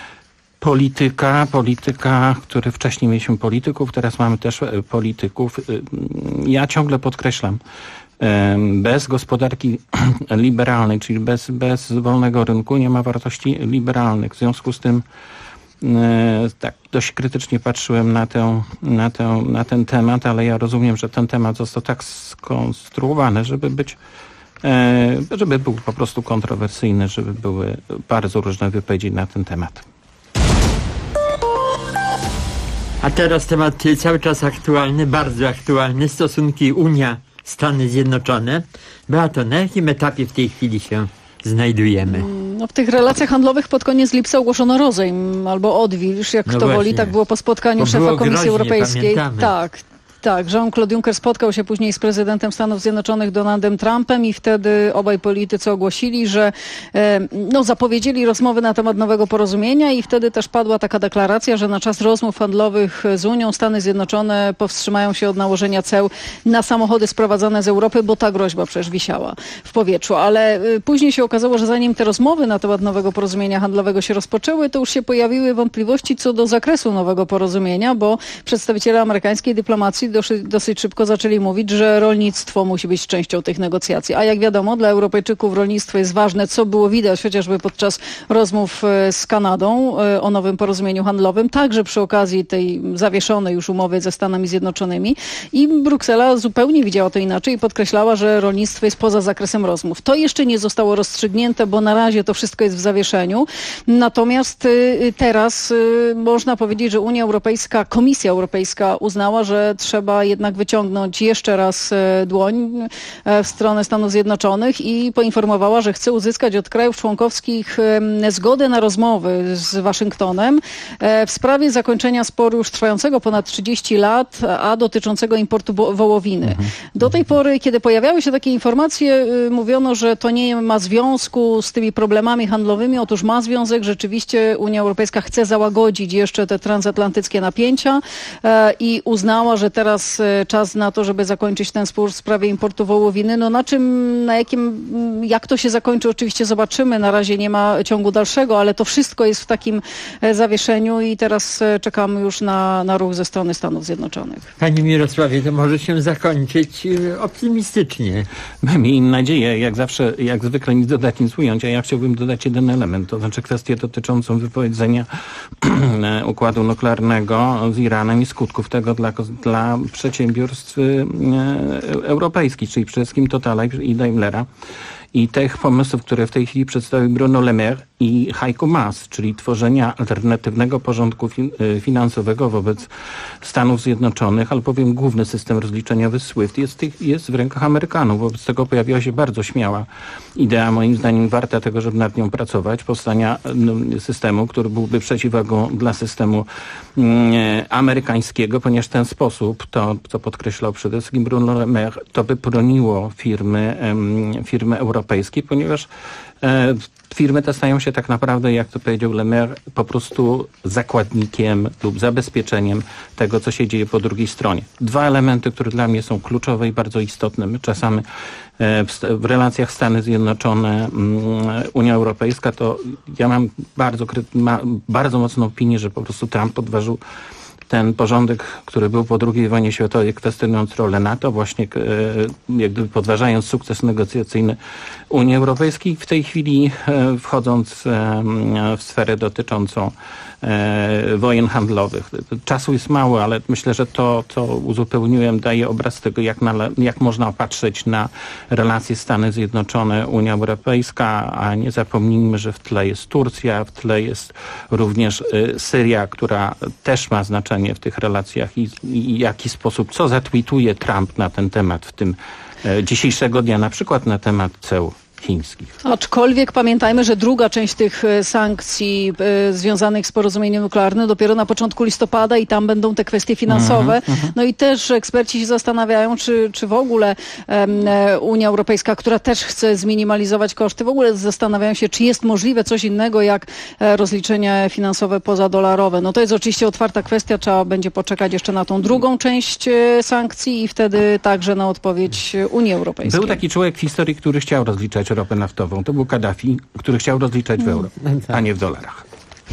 polityka, który wcześniej mieliśmy polityków, teraz mamy też polityków. Ja ciągle podkreślam, bez gospodarki liberalnej, czyli bez wolnego rynku nie ma wartości liberalnych. W związku z tym tak dość krytycznie patrzyłem na ten temat, ale ja rozumiem, że ten temat został tak skonstruowany, żeby był po prostu kontrowersyjny, żeby były bardzo różne wypowiedzi na ten temat. A teraz temat cały czas aktualny, bardzo aktualny, stosunki Unia-Stany Zjednoczone. Beato, na jakim etapie w tej chwili się znajdujemy? W tych relacjach handlowych pod koniec lipca ogłoszono rozejm albo odwilż, jak kto woli. Tak było po spotkaniu szefa Komisji Europejskiej. Pamiętamy. Tak. Tak, Jean-Claude Juncker spotkał się później z prezydentem Stanów Zjednoczonych Donaldem Trumpem i wtedy obaj politycy ogłosili, że zapowiedzieli rozmowy na temat nowego porozumienia i wtedy też padła taka deklaracja, że na czas rozmów handlowych z Unią Stany Zjednoczone powstrzymają się od nałożenia ceł na samochody sprowadzane z Europy, bo ta groźba przecież wisiała w powietrzu. Ale później się okazało, że zanim te rozmowy na temat nowego porozumienia handlowego się rozpoczęły, to już się pojawiły wątpliwości co do zakresu nowego porozumienia, bo przedstawiciele amerykańskiej dyplomacji dosyć szybko zaczęli mówić, że rolnictwo musi być częścią tych negocjacji. A jak wiadomo, dla Europejczyków rolnictwo jest ważne, co było widać chociażby podczas rozmów z Kanadą o nowym porozumieniu handlowym, także przy okazji tej zawieszonej już umowy ze Stanami Zjednoczonymi. I Bruksela zupełnie widziała to inaczej i podkreślała, że rolnictwo jest poza zakresem rozmów. To jeszcze nie zostało rozstrzygnięte, bo na razie to wszystko jest w zawieszeniu. Natomiast teraz można powiedzieć, że Unia Europejska, Komisja Europejska uznała, że trzeba jednak wyciągnąć jeszcze raz dłoń w stronę Stanów Zjednoczonych i poinformowała, że chce uzyskać od krajów członkowskich zgodę na rozmowy z Waszyngtonem w sprawie zakończenia sporu już trwającego ponad 30 lat, a dotyczącego importu wołowiny. Do tej pory, kiedy pojawiały się takie informacje, mówiono, że to nie ma związku z tymi problemami handlowymi. Otóż ma związek. Rzeczywiście Unia Europejska chce załagodzić jeszcze te transatlantyckie napięcia i uznała, że teraz czas na to, żeby zakończyć ten spór w sprawie importu wołowiny. Jak to się zakończy, oczywiście zobaczymy. Na razie nie ma ciągu dalszego, ale to wszystko jest w takim zawieszeniu i teraz czekamy już na ruch ze strony Stanów Zjednoczonych. Panie Mirosławie, to może się zakończyć optymistycznie. Miejmy nadzieję, jak zawsze, jak zwykle nic dodać, nic ująć, a ja chciałbym dodać jeden element, to znaczy kwestię dotyczącą wypowiedzenia układu nuklearnego z Iranem i skutków tego dla przedsiębiorstw europejskich, czyli przede wszystkim Totala i Daimlera. I tych pomysłów, które w tej chwili przedstawił Bruno Le Maire i Heiko Maas, czyli tworzenia alternatywnego porządku finansowego wobec Stanów Zjednoczonych, albowiem główny system rozliczeniowy SWIFT jest w rękach Amerykanów. Wobec tego pojawiła się bardzo śmiała idea, moim zdaniem warta tego, żeby nad nią pracować, powstania systemu, który byłby przeciwwagą dla systemu amerykańskiego, ponieważ w ten sposób, to co podkreślał przede wszystkim Bruno Le Maire, to by broniło firmy europejskie, ponieważ firmy te stają się tak naprawdę, jak to powiedział Le Maire, po prostu zakładnikiem lub zabezpieczeniem tego, co się dzieje po drugiej stronie. Dwa elementy, które dla mnie są kluczowe i bardzo istotne. My czasami w relacjach Stany Zjednoczone, Unia Europejska, to ja mam bardzo mocną opinię, że po prostu Trump podważył ten porządek, który był po II wojnie światowej, kwestionując rolę NATO, właśnie jak gdyby podważając sukces negocjacyjny Unii Europejskiej, w tej chwili wchodząc w sferę dotyczącą wojen handlowych. Czasu jest mało, ale myślę, że to, co uzupełniłem, daje obraz tego, jak można patrzeć na relacje Stany Zjednoczone, Unia Europejska, a nie zapomnijmy, że w tle jest Turcja, w tle jest również Syria, która też ma znaczenie w tych relacjach i w jaki sposób, co zatweetuje Trump na ten temat w tym dzisiejszego dnia, na przykład na temat ceł chińskich. Aczkolwiek pamiętajmy, że druga część tych sankcji związanych z porozumieniem nuklearnym dopiero na początku listopada i tam będą te kwestie finansowe. No i też eksperci się zastanawiają, czy w ogóle Unia Europejska, która też chce zminimalizować koszty, w ogóle zastanawiają się, czy jest możliwe coś innego jak rozliczenia finansowe pozadolarowe. No to jest oczywiście otwarta kwestia, trzeba będzie poczekać jeszcze na tą drugą część sankcji i wtedy także na odpowiedź Unii Europejskiej. Był taki człowiek w historii, który chciał rozliczać ropę naftową. To był Kaddafi, który chciał rozliczać w euro, a nie w dolarach.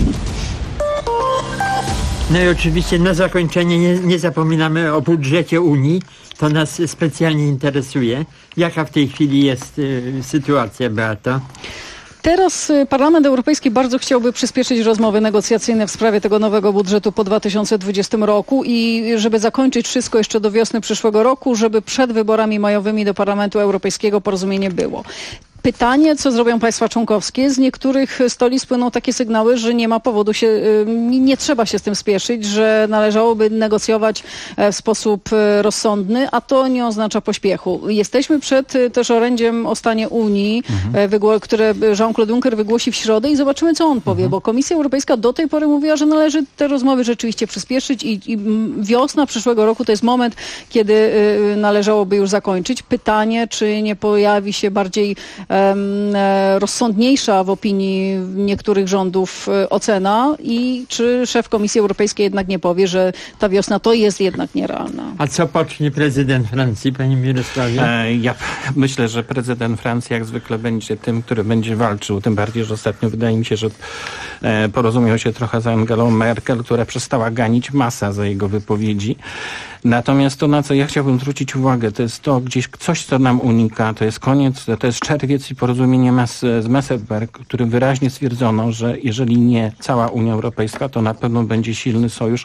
No i oczywiście na zakończenie nie zapominamy o budżecie Unii. To nas specjalnie interesuje. Jaka w tej chwili jest sytuacja, Beato? Teraz Parlament Europejski bardzo chciałby przyspieszyć rozmowy negocjacyjne w sprawie tego nowego budżetu po 2020 roku i żeby zakończyć wszystko jeszcze do wiosny przyszłego roku, żeby przed wyborami majowymi do Parlamentu Europejskiego porozumienie było. Pytanie, co zrobią państwa członkowskie? Z niektórych stolic płyną takie sygnały, że nie ma powodu nie trzeba się z tym spieszyć, że należałoby negocjować w sposób rozsądny, a to nie oznacza pośpiechu. Jesteśmy przed też orędziem o stanie Unii, które Jean-Claude Juncker wygłosi w środę i zobaczymy, co on powie, bo Komisja Europejska do tej pory mówiła, że należy te rozmowy rzeczywiście przyspieszyć i wiosna przyszłego roku to jest moment, kiedy należałoby już zakończyć. Pytanie, czy nie pojawi się bardziej rozsądniejsza w opinii niektórych rządów ocena i czy szef Komisji Europejskiej jednak nie powie, że ta wiosna to jest jednak nierealna. A co pocznie prezydent Francji, panie Mirosławie? Ja myślę, że prezydent Francji jak zwykle będzie tym, który będzie walczył, tym bardziej, że ostatnio wydaje mi się, że porozumiał się trochę z Angelą Merkel, która przestała ganić masa za jego wypowiedzi. Natomiast to, na co ja chciałbym zwrócić uwagę, to jest to gdzieś coś, co nam unika, to jest koniec, to jest czerwiec i porozumienie z Meseberg, w którym wyraźnie stwierdzono, że jeżeli nie cała Unia Europejska, to na pewno będzie silny sojusz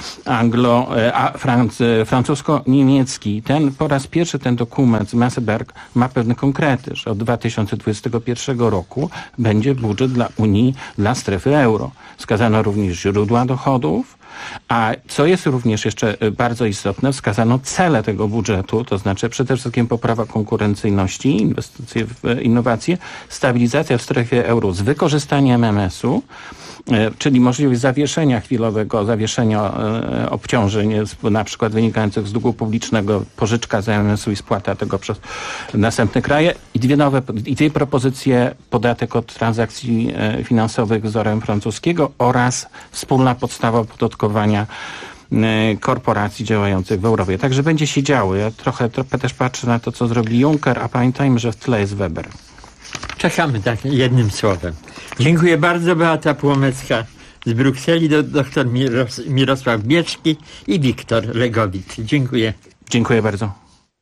francusko-niemiecki. Po raz pierwszy ten dokument z Meseberg ma pewne konkrety, że od 2021 roku będzie budżet dla Unii, dla strefy euro. Wskazano również źródła dochodów, a co jest również jeszcze bardzo istotne, wskazano cele tego budżetu, to znaczy przede wszystkim poprawa konkurencyjności, inwestycje w innowacje, stabilizacja w strefie euro z wykorzystaniem MMS-u, czyli możliwość chwilowego zawieszenia obciążeń, na przykład wynikających z długu publicznego, pożyczka z MMS-u i spłata tego przez następne kraje. I dwie propozycje: podatek od transakcji finansowych wzorem francuskiego oraz wspólna podstawa opodatkowania korporacji działających w Europie. Także będzie się działo. Ja trochę też patrzę na to, co zrobi Juncker, a pamiętajmy, że w tle jest Weber. Czekamy tak jednym słowem. Dziękuję bardzo. Beata Płomecka z Brukseli, doktor Mirosław Bieczki i Wiktor Legowicz. Dziękuję. Dziękuję bardzo.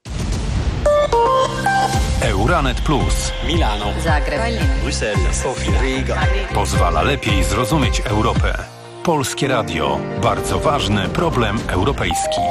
Euranet Plus. Milano. Zagreb. Bruksela. Sofia. Riga. Pozwala lepiej zrozumieć Europę. Polskie Radio. Bardzo ważny problem europejski.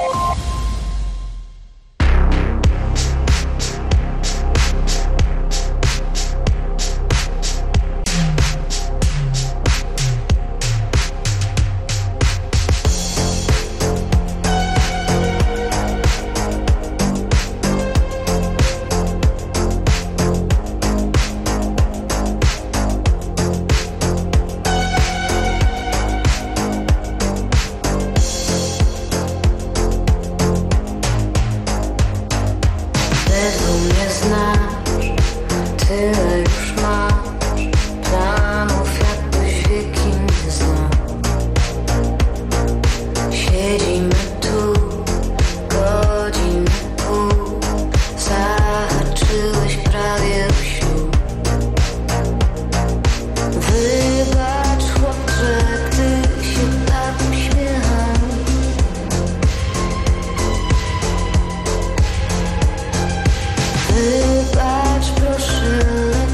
Wybacz proszę.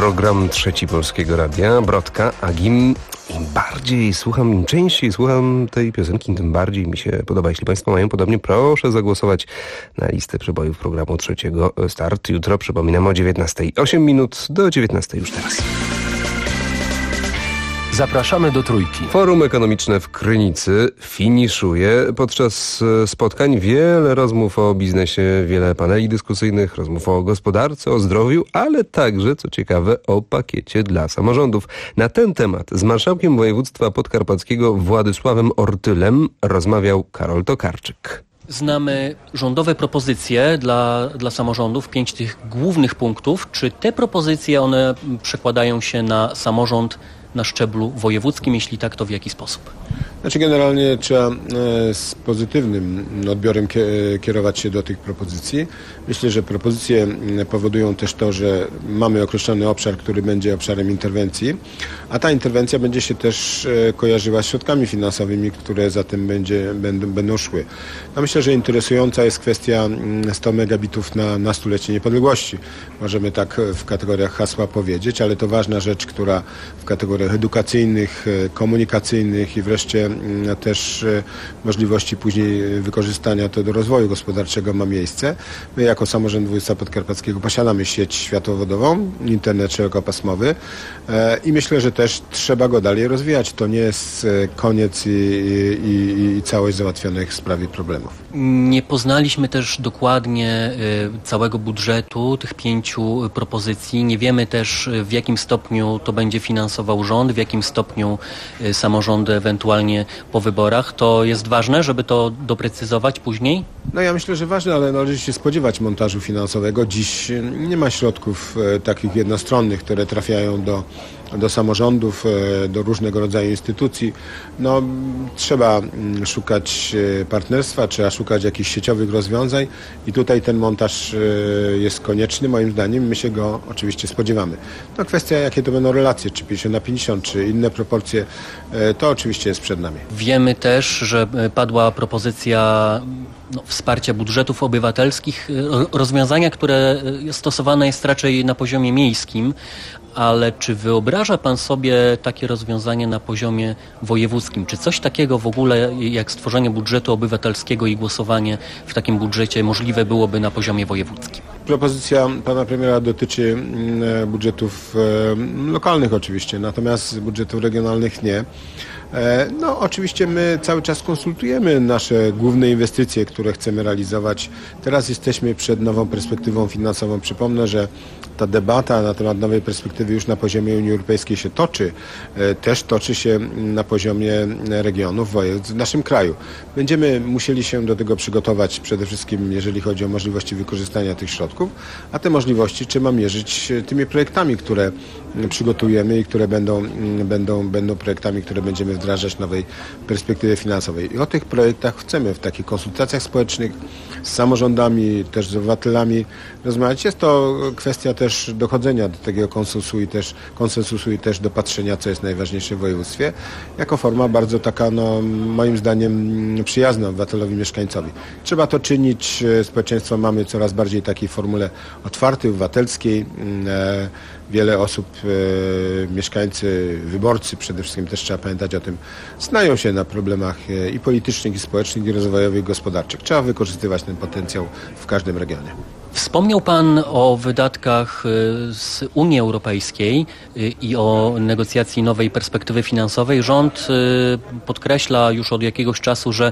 Program Trzeci Polskiego Radia, Brodka, Agim. Im częściej słucham tej piosenki, tym bardziej mi się podoba. Jeśli Państwo mają podobnie, proszę zagłosować na listę przebojów programu Trzeciego. Start jutro, przypominam, o 19:00. 8 minut do 19:00 już teraz. Zapraszamy do Trójki. Forum Ekonomiczne w Krynicy finiszuje. Podczas spotkań wiele rozmów o biznesie, wiele paneli dyskusyjnych, rozmów o gospodarce, o zdrowiu, ale także, co ciekawe, o pakiecie dla samorządów. Na ten temat z marszałkiem województwa podkarpackiego Władysławem Ortylem rozmawiał Karol Tokarczyk. Znamy rządowe propozycje dla samorządów, 5 tych głównych punktów. Czy te propozycje, one przekładają się na samorząd na szczeblu wojewódzkim? Jeśli tak, to w jaki sposób? Znaczy generalnie trzeba z pozytywnym odbiorem kierować się do tych propozycji. Myślę, że propozycje powodują też to, że mamy określony obszar, który będzie obszarem interwencji, a ta interwencja będzie się też kojarzyła z środkami finansowymi, które za tym będą szły. No myślę, że interesująca jest kwestia 100 megabitów na stulecie niepodległości. Możemy tak w kategoriach hasła powiedzieć, ale to ważna rzecz, która w kategoriach edukacyjnych, komunikacyjnych i wreszcie też możliwości później wykorzystania to do rozwoju gospodarczego ma miejsce. My jako samorząd województwa podkarpackiego posiadamy sieć światłowodową, internet szerokopasmowy i myślę, że też trzeba go dalej rozwijać. To nie jest koniec i całość załatwionych w sprawie problemów. Nie poznaliśmy też dokładnie całego budżetu, tych 5 propozycji. Nie wiemy też, w jakim stopniu to będzie finansował rząd, w jakim stopniu samorządy ewentualnie po wyborach. To jest ważne, żeby to doprecyzować później? No ja myślę, że ważne, ale należy się spodziewać montażu finansowego. Dziś nie ma środków takich jednostronnych, które trafiają do samorządów, do różnego rodzaju instytucji. No, trzeba szukać partnerstwa, trzeba szukać jakichś sieciowych rozwiązań i tutaj ten montaż jest konieczny, moim zdaniem. My się go oczywiście spodziewamy. No kwestia, jakie to będą relacje, czy 50/50, czy inne proporcje, to oczywiście jest przed nami. Wiemy też, że padła propozycja wsparcia budżetów obywatelskich, rozwiązania, które stosowane jest raczej na poziomie miejskim, ale czy wyobraża Pan sobie takie rozwiązanie na poziomie wojewódzkim? Czy coś takiego w ogóle jak stworzenie budżetu obywatelskiego i głosowanie w takim budżecie możliwe byłoby na poziomie wojewódzkim? Propozycja pana premiera dotyczy budżetów lokalnych oczywiście, natomiast budżetów regionalnych nie. No oczywiście my cały czas konsultujemy nasze główne inwestycje, które chcemy realizować. Teraz jesteśmy przed nową perspektywą finansową. Przypomnę, że ta debata na temat nowej perspektywy już na poziomie Unii Europejskiej się toczy. Też toczy się na poziomie regionów, województw w naszym kraju. Będziemy musieli się do tego przygotować przede wszystkim, jeżeli chodzi o możliwości wykorzystania tych środków, a te możliwości trzeba mierzyć tymi projektami, które przygotujemy i które będą projektami, które będziemy wdrażać w nowej perspektywie finansowej. I o tych projektach chcemy w takich konsultacjach społecznych z samorządami, też z obywatelami rozmawiać. Jest to kwestia też dochodzenia do takiego konsensusu i też dopatrzenia, co jest najważniejsze w województwie, jako forma bardzo taka, no, moim zdaniem przyjazna obywatelowi, mieszkańcowi. Trzeba to czynić. Społeczeństwo mamy coraz bardziej takiej formule otwartej, obywatelskiej. Wiele osób, mieszkańcy, wyborcy przede wszystkim, też trzeba pamiętać o tym, znają się na problemach i politycznych, i społecznych, i rozwojowych, i gospodarczych. Trzeba wykorzystywać ten potencjał w każdym regionie. Wspomniał Pan o wydatkach z Unii Europejskiej i o negocjacji nowej perspektywy finansowej. Rząd podkreśla już od jakiegoś czasu, że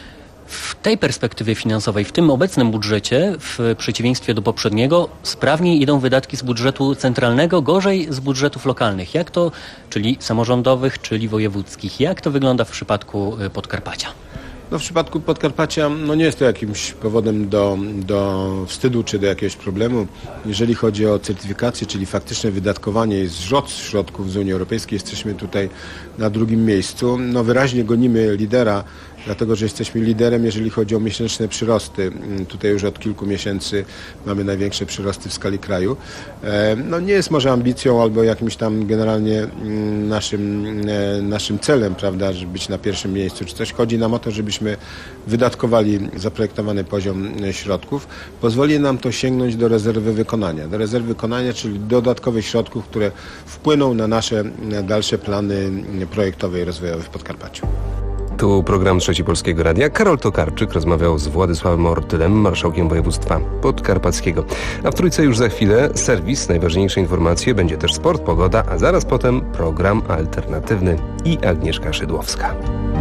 w tej perspektywie finansowej, w tym obecnym budżecie, w przeciwieństwie do poprzedniego, sprawniej idą wydatki z budżetu centralnego, gorzej z budżetów lokalnych. Jak to, czyli samorządowych, czyli wojewódzkich. Jak to wygląda w przypadku Podkarpacia? No w przypadku Podkarpacia nie jest to jakimś powodem do wstydu czy do jakiegoś problemu. Jeżeli chodzi o certyfikację, czyli faktyczne wydatkowanie i zwrot środków z Unii Europejskiej, jesteśmy tutaj na drugim miejscu. No wyraźnie gonimy lidera dlatego że jesteśmy liderem, jeżeli chodzi o miesięczne przyrosty. Tutaj już od kilku miesięcy mamy największe przyrosty w skali kraju. No nie jest może ambicją albo jakimś tam generalnie naszym celem, prawda, żeby być na pierwszym miejscu czy coś. Chodzi nam o to, żebyśmy wydatkowali zaprojektowany poziom środków. Pozwoli nam to sięgnąć do rezerwy wykonania, czyli dodatkowych środków, które wpłyną na nasze dalsze plany projektowe i rozwojowe w Podkarpaciu. Tu program Trzeci Polskiego Radia. Karol Tokarczyk rozmawiał z Władysławem Ortylem, marszałkiem województwa podkarpackiego. A w Trójce już za chwilę serwis, najważniejsze informacje, będzie też sport, pogoda, a zaraz potem program alternatywny i Agnieszka Szydłowska.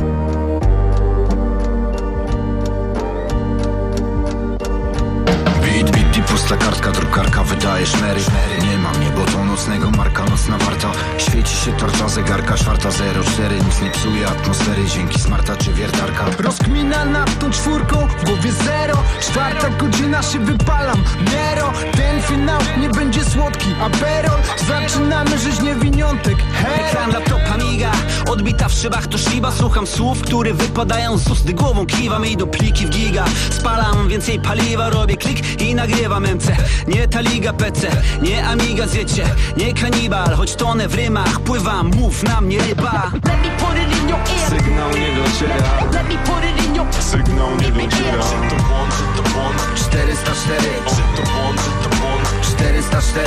Bit i pusta kartka, drukarka wydaje szmery. Nie ma mnie, bo to nocnego marka, nocna warta. Świeci się tarcza zegarka, 4:04. Nic nie psuje atmosfery, dzięki smarta czy wiertarka. Rozkmina nad tą czwórką, w głowie zero. 4:00 się wypalam, Nero. Ten finał nie będzie słodki, Aperol. Zaczynamy żyć niewiniątek, Ekran laptopa miga, odbita w szybach to Shiba. Słucham słów, które wypadają z ust, głową kiwam i do pliki w giga. Spalam więcej paliwa, robię klik i nagrywam MC. Nie ta liga PC, nie Amiga zjecie, nie kanibal. Choć tonę w rymach, pływam, mów na mnie ryba. Sygnał nie dociera, sygnał nie dociera. To błąd, 404, to błąd, 404.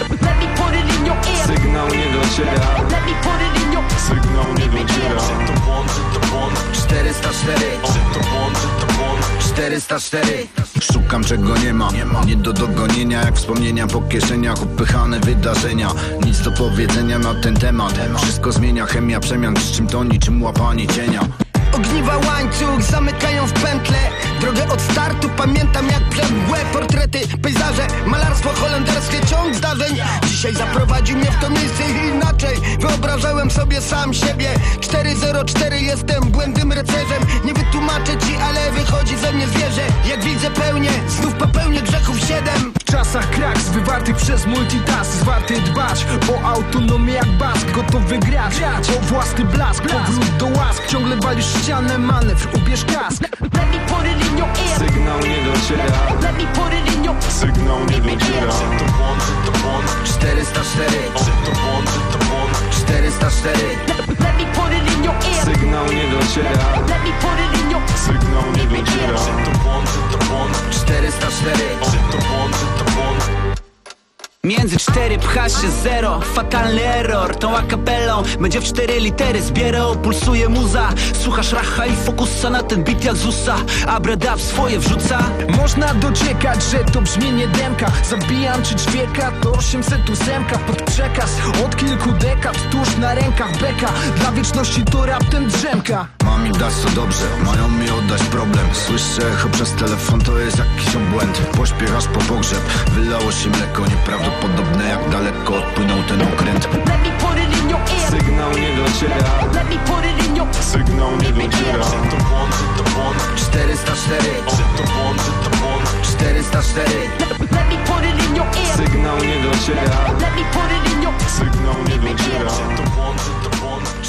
Sygnał nie dociera, sygnał nie dociera. To błąd, 404, to błąd, 404. Szukam czego nie ma, nie do dogonienia. Jak wspomnienia po kieszeniach, upychane wydarzenia. Nic do powiedzenia na ten temat. Wszystko zmienia chemia przemian, z czym to niczym łapanie cienia. Ogniwa łańcuch zamykają w pętle. Drogę od startu pamiętam jak mgłę. Portrety, pejzaże, malarstwo holenderskie, ciąg zdarzeń. Dzisiaj zaprowadził mnie w to miejsce inaczej. Wyobrażałem sobie sam siebie. 404 jestem błędnym rycerzem. Nie wytłumaczę ci, ale wychodzi ze mnie zwierzę. Jak widzę pełnię, znów popełnię grzechów 7. W czasach kraks wywartych przez multitask. Zwarty dbać o autonomię jak bask. Gotowy grać o własny blask. Powrót do łask, ciągle walisz ścianę, manewr, ubierz kask. Sygnał nie dociera, sygnał nie dociera. To błąd, 404, to błąd, 404. Sygnał nie dociera, sygnał nie dociera. To błąd, 404, to błąd. Między 4 pcha się 0, fatalny error. Tą akapelą będzie w 4 litery zbierał. Pulsuje muza, słuchasz racha i fokusa na ten beat jak Zusa. A brada w swoje wrzuca. Można dociekać, że to brzmienie demka. Zabijam czy ćwierka, to 808 pod przekaz. Od kilku dekad, tuż na rękach beka. Dla wieczności to raptem drzemka. Mam im dać co dobrze, mają mi oddać problem. Słyszę echo przez telefon, to jest jakiś obłęd. Pośpiech aż po pogrzeb, wylało się mleko. Nieprawdopodobne jak daleko odpłynął ten okręt. Sygnał nie dociera, sygnał nie dociera. To błąd, 404, to błąd, 404. Sygnał nie dociera, sygnał nie dociera. To błąd,